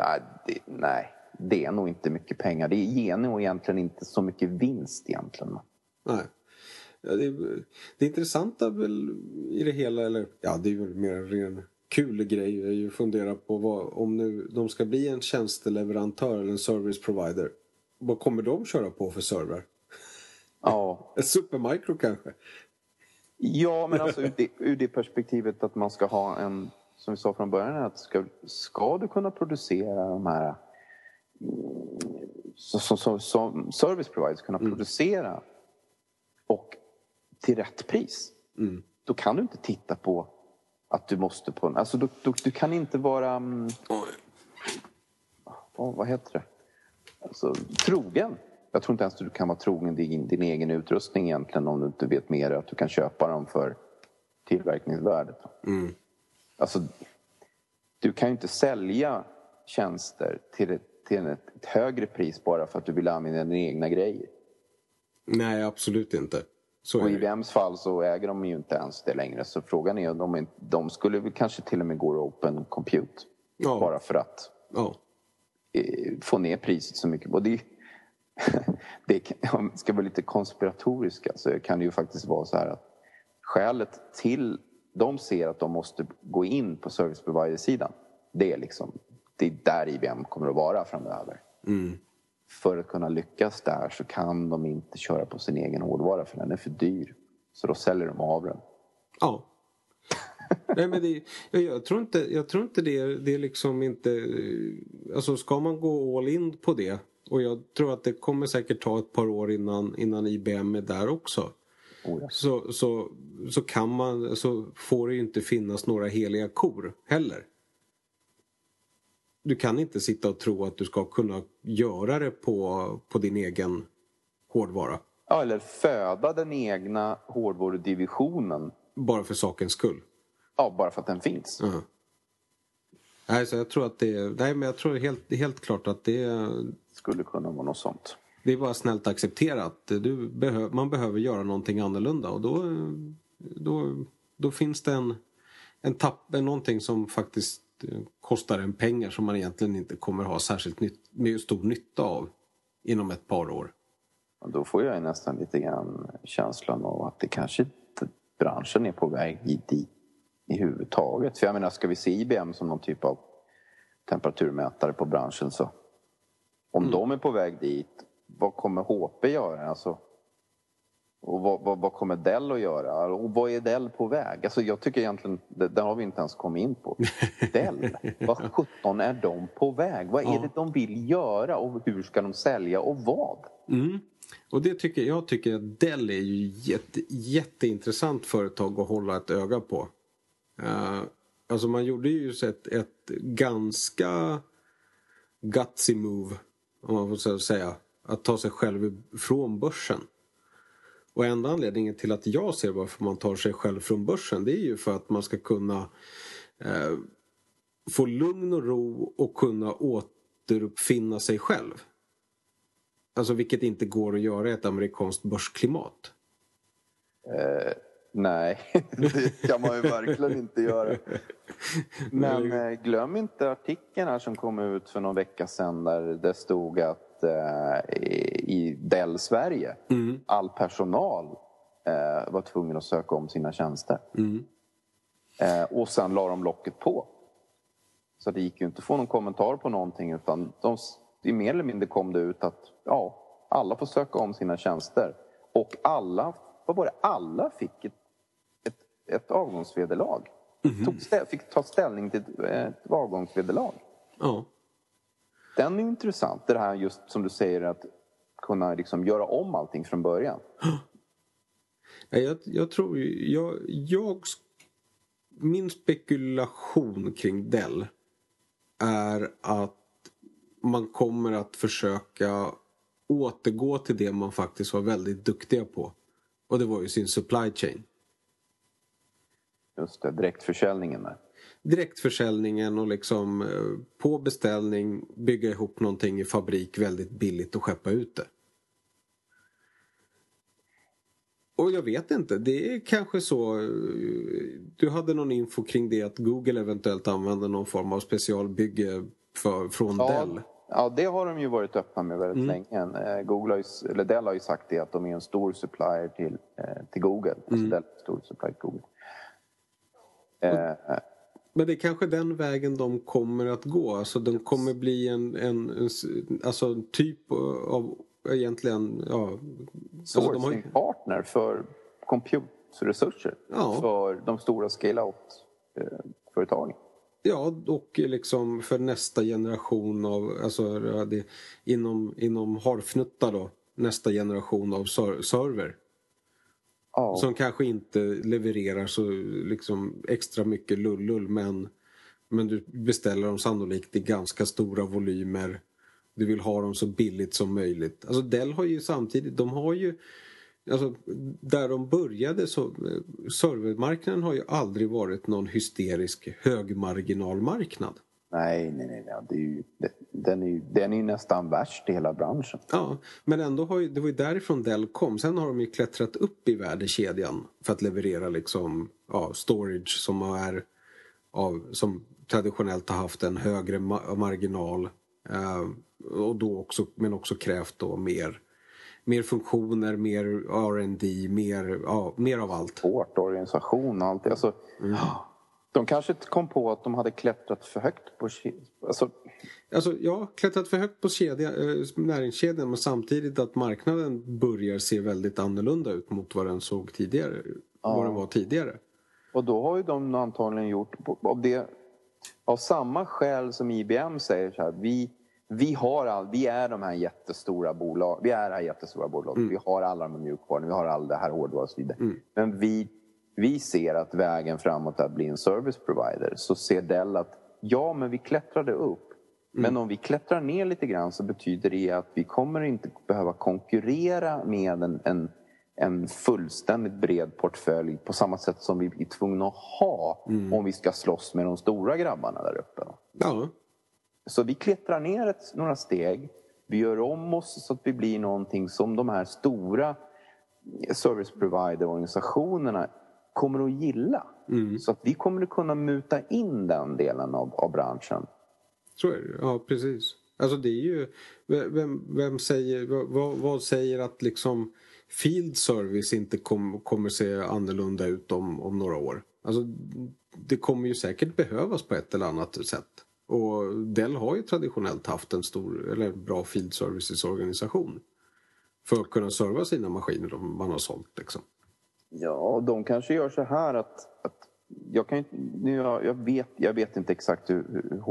det är nog inte mycket pengar. Det ger nog egentligen inte så mycket vinst egentligen. Nej. Ja, det intressanta väl i det hela, eller ja, det är väl mer en ren kul grej, är ju fundera på om nu de ska bli en tjänsteleverantör eller en service provider, vad kommer de köra på för server? Ja. Ett Supermicro kanske? Ja, men alltså ur det perspektivet att man ska ha en, som vi sa från början, att ska du kunna producera de här som service providers kunna producera och till rätt pris, då kan du inte titta på att du måste på... Alltså du kan inte vara... vad heter det? Alltså, trogen. Jag tror inte ens att du kan vara trogen din egen utrustning egentligen, om du inte vet mer, att du kan köpa dem för tillverkningsvärdet. Alltså, du kan ju inte sälja tjänster till ett högre pris bara för att du vill använda dina egna grejer. Nej, absolut inte. Och i IBMs fall så äger de ju inte ens det längre. Så frågan är om de skulle väl kanske till och med gå open compute. Ja. Bara för att få ner priset så mycket. Och det ska vara lite konspiratoriska, så kan det ju faktiskt vara så här att skälet till de ser att de måste gå in på service provider-sidan, det är där IBM kommer att vara framöver. För att kunna lyckas där så kan de inte köra på sin egen hårdvara, för den är för dyr. Så då säljer de av den. Ja. Nej, men jag tror inte det är liksom inte... Alltså ska man gå all in på det, och jag tror att det kommer säkert ta ett par år innan IBM är där också. Oh ja. Så får det ju inte finnas några heliga kor heller. Du kan inte sitta och tro att du ska kunna göra det på din egen hårdvara. Ja, eller föda den egna hårdvarudivisionen. Bara för sakens skull. Ja, bara för att den finns. Uh-huh. Nej, så jag tror att jag tror helt klart att det skulle kunna vara något sånt. Det är bara snällt acceptera att man behöver göra någonting annorlunda, och då finns det någonting som faktiskt kostar en pengar som man egentligen inte kommer ha särskilt stor nytta av inom ett par år. Och då får jag nästan lite grann känslan av att det kanske branschen är på väg dit i huvudtaget. För jag menar, ska vi se IBM som någon typ av temperaturmätare på branschen, så om de är på väg dit, vad kommer HP göra? Alltså, och vad kommer Dell att göra? Och vad är Dell på väg? Alltså jag tycker egentligen, det har vi inte ens kommit in på. Dell, vad 17 är de på väg? Vad är det de vill göra, och hur ska de sälja och vad? Och jag tycker att Dell är ju jätteintressant företag att hålla ett öga på. Alltså man gjorde ju ett ganska gutsy move, om man får säga, att ta sig själv från börsen. Och enda anledningen till att jag ser varför man tar sig själv från börsen, det är ju för att man ska kunna få lugn och ro och kunna återuppfinna sig själv. Alltså vilket inte går att göra i ett amerikanskt börsklimat. Nej, det kan man ju verkligen inte göra. Men glöm inte artikeln här som kom ut för någon vecka sedan, där det stod att i Dell Sverige all personal var tvungen att söka om sina tjänster. Och sen la de locket på. Så det gick ju inte att få någon kommentar på någonting, utan det mer eller mindre kom det ut att alla får söka om sina tjänster. Och alla fick ett avgångsvederlag. Fick ta ställning till ett avgångsvederlag. Ja. Den är intressant. Det här just som du säger, att kunna liksom göra om allting från början. Jag tror min spekulation kring Dell är att man kommer att försöka återgå till det man faktiskt var väldigt duktiga på. Och det var ju sin supply chain. Just det, direktförsäljningen där. Direktförsäljningen, och liksom på beställning bygga ihop någonting i fabrik väldigt billigt och skeppa ut det. Och jag vet inte, det är kanske så. Du hade någon info kring det, att Google eventuellt använder någon form av specialbygge från Dell. Ja, det har de ju varit öppna med väldigt länge. Dell har ju sagt det, att de är en stor supplier till Google. Alltså Dell är en stor supplier till Google. Men det är kanske den vägen de kommer att gå. Alltså de kommer bli en typ av egentligen sourcing partner för compute-resurser. Ja. För de stora scale-out-företagen. Ja, och liksom för nästa generation av, alltså inom harfnutta då, nästa generation av server. Ja. Som kanske inte levererar så liksom extra mycket lullull, men du beställer dem sannolikt i ganska stora volymer. Du vill ha dem så billigt som möjligt. Alltså Dell har ju samtidigt, alltså där de började, så servermarknaden har ju aldrig varit någon hysterisk högmarginalmarknad. Nej. Den är ju nästan värst i hela branschen. Ja, men ändå det var ju därifrån Dell kom. Sen har de ju klättrat upp i värdekedjan för att leverera liksom storage som traditionellt har haft en högre marginal, och då också, men också krävt då mer funktioner, mer R&D, mer av allt. Organisation och allt. Alltså, de kanske kom på att de hade klättrat för högt på klättrat för högt på näringskedjan, men samtidigt att marknaden börjar se väldigt annorlunda ut mot vad den såg tidigare, vad den var tidigare. Och då har ju de antagligen gjort av samma skäl som IBM säger så här. Vi är de här jättestora bolag. Vi är det här jättestora bolaget. Vi har alla de mjukvarorna. Vi har all det här hårdvara och så vidare. Men vi ser att vägen framåt är att bli en service provider. Så ser Dell att men vi klättrade upp. Men om vi klättrar ner lite grann så betyder det att vi kommer inte behöva konkurrera med en fullständigt bred portfölj på samma sätt som vi är tvungna att ha om vi ska slåss med de stora grabbarna där uppe. Ja. Så vi klättrar ner några steg. Vi gör om oss så att vi blir någonting som de här stora service provider-organisationerna kommer att gilla. Så att vi kommer att kunna muta in den delen av branschen. Så är det. Ja, precis. Alltså det är ju... Vem säger... Vad säger att liksom field service inte kommer se annorlunda ut om några år? Alltså det kommer ju säkert behövas på ett eller annat sätt. Och Dell har ju traditionellt haft en bra field services-organisation för att kunna serva sina maskiner om man har sålt liksom. Ja, de kanske gör så här att jag vet inte exakt hur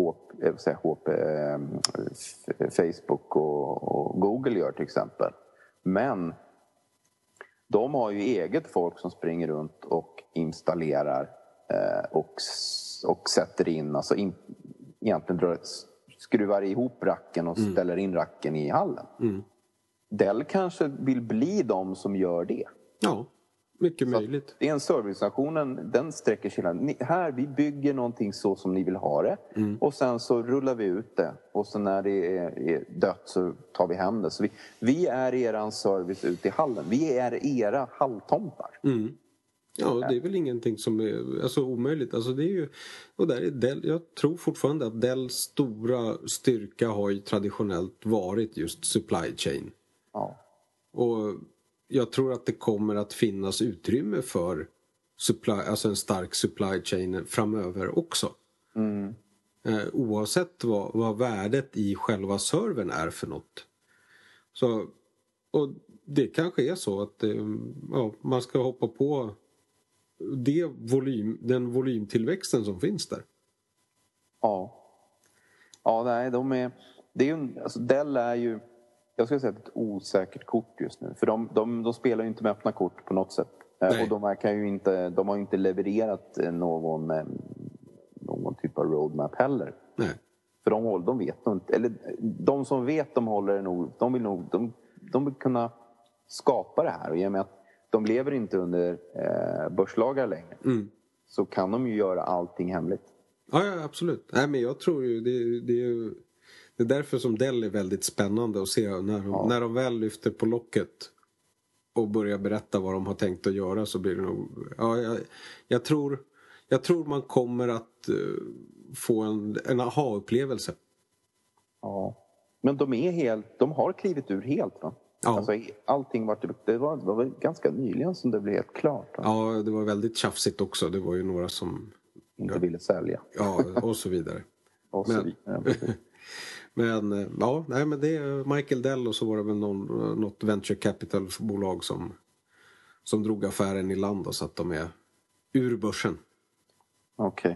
Facebook och Google gör till exempel. Men de har ju eget folk som springer runt och installerar och sätter in, alltså egentligen skruvar ihop racken och ställer in racken i hallen. Dell kanske vill bli de som gör det. Ja, mycket möjligt. Det är en serviceorganisationen, den sträcker sig här, vi bygger någonting så som ni vill ha det. Och sen så rullar vi ut det. Och sen när det är dött så tar vi hem det. Så vi är eran service ut i hallen. Vi är era halltomtar. Ja, det är väl ingenting som är omöjligt. Alltså det är ju, och där är Dell, jag tror fortfarande att Dells stora styrka har ju traditionellt varit just supply chain. Ja. Och jag tror att det kommer att finnas utrymme för en stark supply chain framöver också. Oavsett vad värdet i själva servern är för något. Så, och det kanske är så att man ska hoppa på den volymtillväxten som finns där. Ja, nej, Dell är ju, jag skulle säga, ett osäkert kort just nu. För de spelar ju inte med öppna kort på något sätt. Nej. Och de har ju inte levererat någon typ av roadmap heller. Nej. För de vet nog inte, eller de som vet de håller det nog, de vill kunna skapa det här. Och i och med att de lever inte under börslagar längre, så kan de ju göra allting hemligt. Ja, absolut. Nej, men jag tror ju det är därför som Dell är väldigt spännande att se när de väl lyfter på locket och börjar berätta vad de har tänkt att göra, så blir det nog... Ja, jag tror man kommer att få en aha-upplevelse. Ja, men de har klivit ur helt, va? Ja. Alltså, allting det var ganska nyligen som det blev helt klart. Va? Ja, det var väldigt tjafsigt också. Det var ju några som... inte ville sälja. Ja, och så vidare. Men det är Michael Dell, och så var det väl något venture capital-bolag som drog affären i land, och så att de är ur börsen. Okej.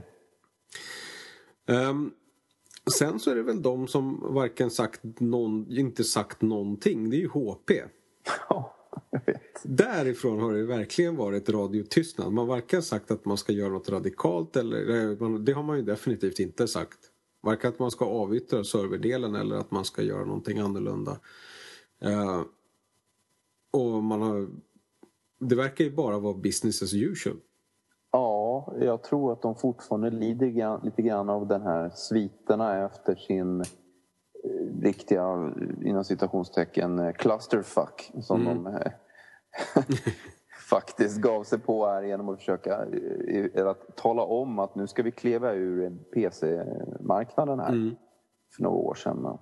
Sen så är det väl de som varken inte sagt någonting. Det är ju HP. Ja, jag vet. Därifrån har det verkligen varit radiotystnad. Man har varken sagt att man ska göra något radikalt, eller det har man ju definitivt inte sagt. Varken att man ska avyttra serverdelen eller att man ska göra någonting annorlunda. Och det verkar ju bara vara business as usual. Ja, jag tror att de fortfarande lider lite grann av den här sviterna efter sin riktiga, inom citationstecken, clusterfuck som de faktiskt gav sig på här genom att försöka att tala om att nu ska vi kliva ur PC-marknaden här för några år sedan.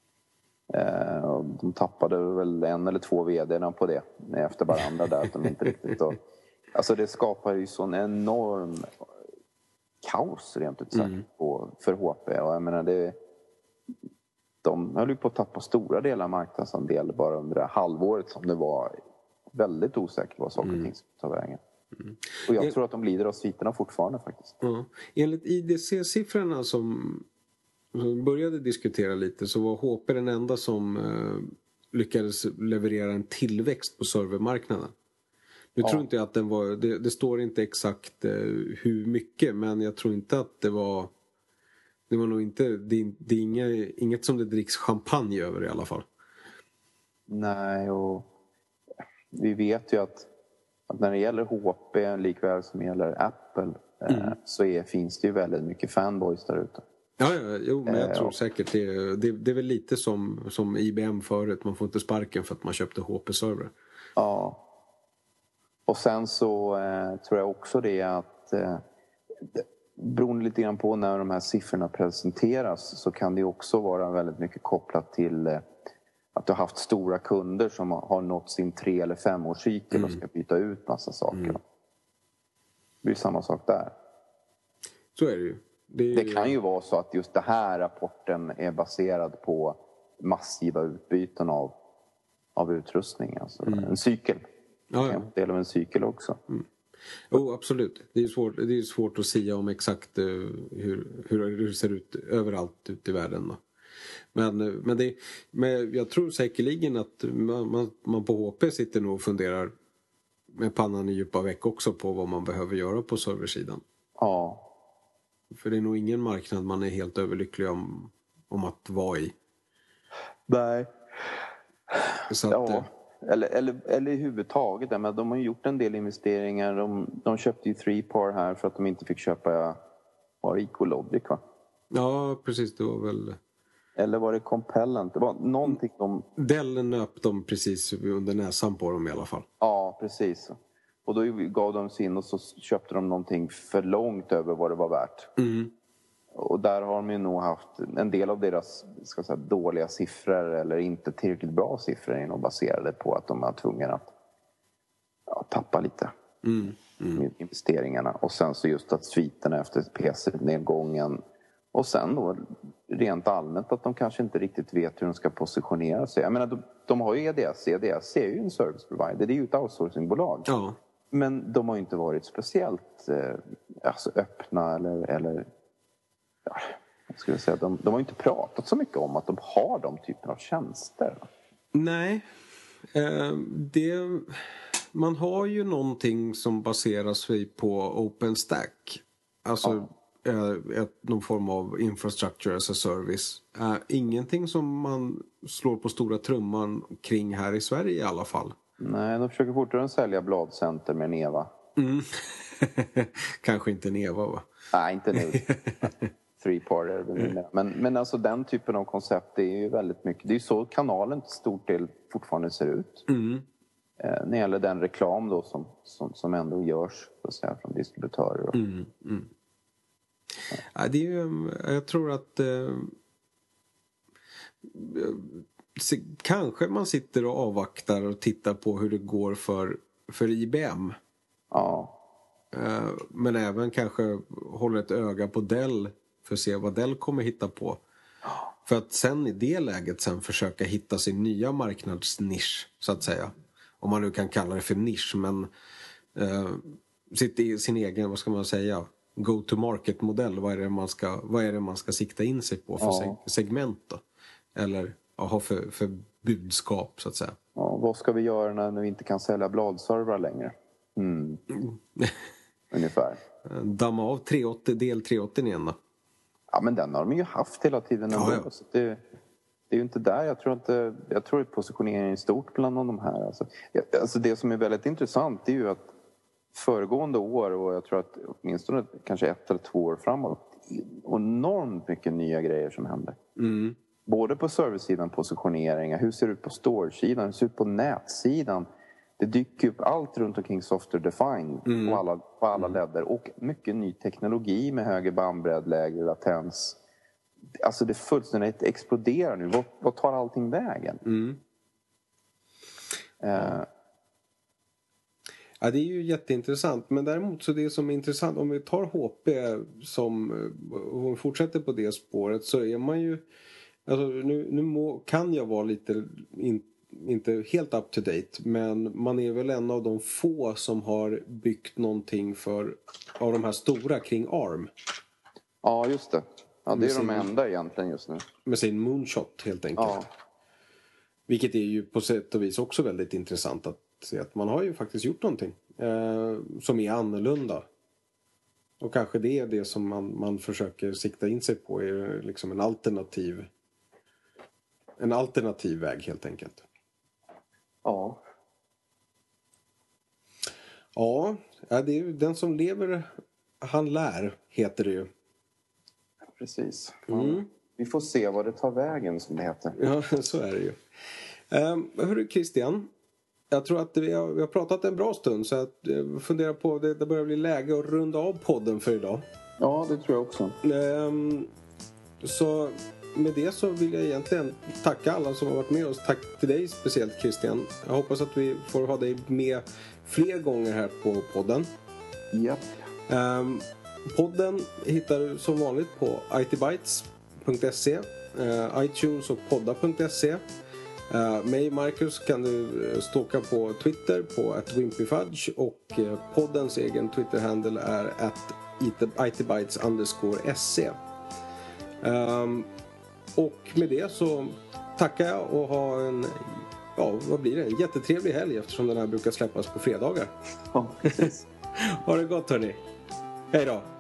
De tappade väl 1 eller 2 vd:na på det efter varandra där, att de inte riktigt... Alltså det skapar ju sån enorm kaos rent ut sagt för HP. Och jag menar, de höll ju på att tappa stora delar av marknadsandel bara under det halvåret som det var väldigt osäkert vad saker och ting skulle ta vägen. Och jag tror att de lider av sviterna fortfarande faktiskt. Ja. Enligt IDC-siffrorna som började diskutera lite, så var HP den enda som lyckades leverera en tillväxt på servermarknaden. Nu tror inte jag att den var... Det står inte exakt hur mycket, men jag tror inte att det var... Det var nog inte... Det är inget som det dricks champagne över i alla fall. Nej, och vi vet ju att när det gäller HP likväl som gäller Apple så finns det ju väldigt mycket fanboys där ute. Jo, men jag tror säkert det är väl lite som IBM förut. Man får inte sparken för att man köpte HP-server. Ja. Och sen så tror jag också det att beroende lite grann på när de här siffrorna presenteras, så kan det också vara väldigt mycket kopplat till att du har haft stora kunder som har nått sin 3- eller 5-årscykel och ska byta ut massa saker. Det blir samma sak där. Så är det ju. Det kan ju vara så att just den här rapporten är baserad på massiva utbyten av utrustning. Alltså en cykel. En del av en cykel också. Absolut. Det är svårt att säga om exakt hur det ser ut överallt ute i världen då. Men jag tror säkerligen att man på HP sitter nog och funderar med pannan i djupa veck också på vad man behöver göra på serversidan. Ja. För det är nog ingen marknad man är helt överlycklig om att vara i. Nej. Så att, eller i huvudtaget. Men de har ju gjort en del investeringar. De köpte ju 3Par här för att de inte fick köpa Ecologic, va? Ja, precis. Det var väl... Eller var det Compellent? Det var någonting Dell nöp dem precis under näsan på dem i alla fall. Ja, precis. Och då gav de sig in och så köpte de någonting för långt över vad det var värt. Och där har de ju nog haft en del av deras dåliga siffror eller inte tillräckligt bra siffror är nog baserade på att de är tvungna att tappa lite med investeringarna. Och sen så just att sviterna efter PC-nedgången. Och sen då rent allmänt att de kanske inte riktigt vet hur de ska positionera sig. Jag menar, de har ju EDS. EDS är ju en service provider. Det är ju ett outsourcingbolag. Ja. Men de har ju inte varit speciellt öppna eller jag skulle säga, de har ju inte pratat så mycket om att de har de typerna av tjänster. Nej. Man har ju någonting som baserar sig på OpenStack. Alltså någon form av infrastructure as a service. Ingenting som man slår på stora trumman kring här i Sverige i alla fall. Nej, de försöker fortfarande sälja bladcenter med Neva. Kanske inte Neva, va? Nej, inte nu. 3Par. Men alltså den typen av koncept är ju väldigt mycket. Det är ju så kanalen till stor del fortfarande ser ut. När det gäller den reklam då som ändå görs så att säga, från distributörer. Ja, det är ju, jag tror att kanske man sitter och avvaktar och tittar på hur det går för IBM. Ja. Men även kanske håller ett öga på Dell för att se vad Dell kommer hitta på. För att sen i det läget sen försöka hitta sin nya marknadsnisch så att säga. Om man nu kan kalla det för nisch, men sitta i sin egen, vad ska man säga, go-to-market-modell. Vad är det man ska sikta in sig på för segment då? Eller ha för budskap så att säga. Ja, vad ska vi göra när vi inte kan sälja bladservrar längre? Ungefär. Damma av del 380 igen då. Ja, men den har de ju haft hela tiden ändå. Ja. Så det är ju inte där. Jag tror att positioneringen är stort bland de här. Alltså det som är väldigt intressant är ju att föregående år, och jag tror att åtminstone kanske 1 eller 2 år framåt, enormt mycket nya grejer som händer. Både på servicesidan, positioneringar, hur ser det ut på storesidan, hur ser det ut på nätsidan. Det dyker upp allt runt omkring software defined på alla ledder. Och mycket ny teknologi med högre bandbredd, lägre latens. Alltså det fullständigt exploderar nu. Vad tar allting vägen? Ja, det är ju jätteintressant. Men däremot så det som är intressant, om vi tar HP och fortsätter på det spåret, så är man ju... Alltså, nu kan jag vara lite inte helt up to date, men man är väl en av de få som har byggt någonting av de här stora kring ARM. Ja, just det. Ja, det är de enda egentligen just nu. Med sin moonshot helt enkelt. Ja. Vilket är ju på sätt och vis också väldigt intressant att se att man har ju faktiskt gjort någonting som är annorlunda. Och kanske det är det som man försöker sikta in sig på, är liksom en alternativ väg helt enkelt. Ja. Ja, det är ju den som lever, han lär, heter det ju. Precis. Vi får se vad det tar vägen, som det heter. Ja, så är det ju. Hörru Christian, jag tror att vi har pratat en bra stund, så att jag funderar på det börjar bli läge att runda av podden för idag. Ja, det tror jag också. Så med det så vill jag egentligen tacka alla som har varit med oss. Tack till dig speciellt Christian. Jag hoppas att vi får ha dig med fler gånger här på podden. Ja. Podden hittar du som vanligt på itbytes.se, iTunes och podda.se. Mig Marcus kan du stalka på Twitter på @wimpyfudge, och poddens egen Twitter-handle är @itbytes_se. Och med det så tackar jag och ha en jättetrevlig helg, eftersom den här brukar släppas på fredagar. Ja, precis. Ha det gott hörni. Hej då.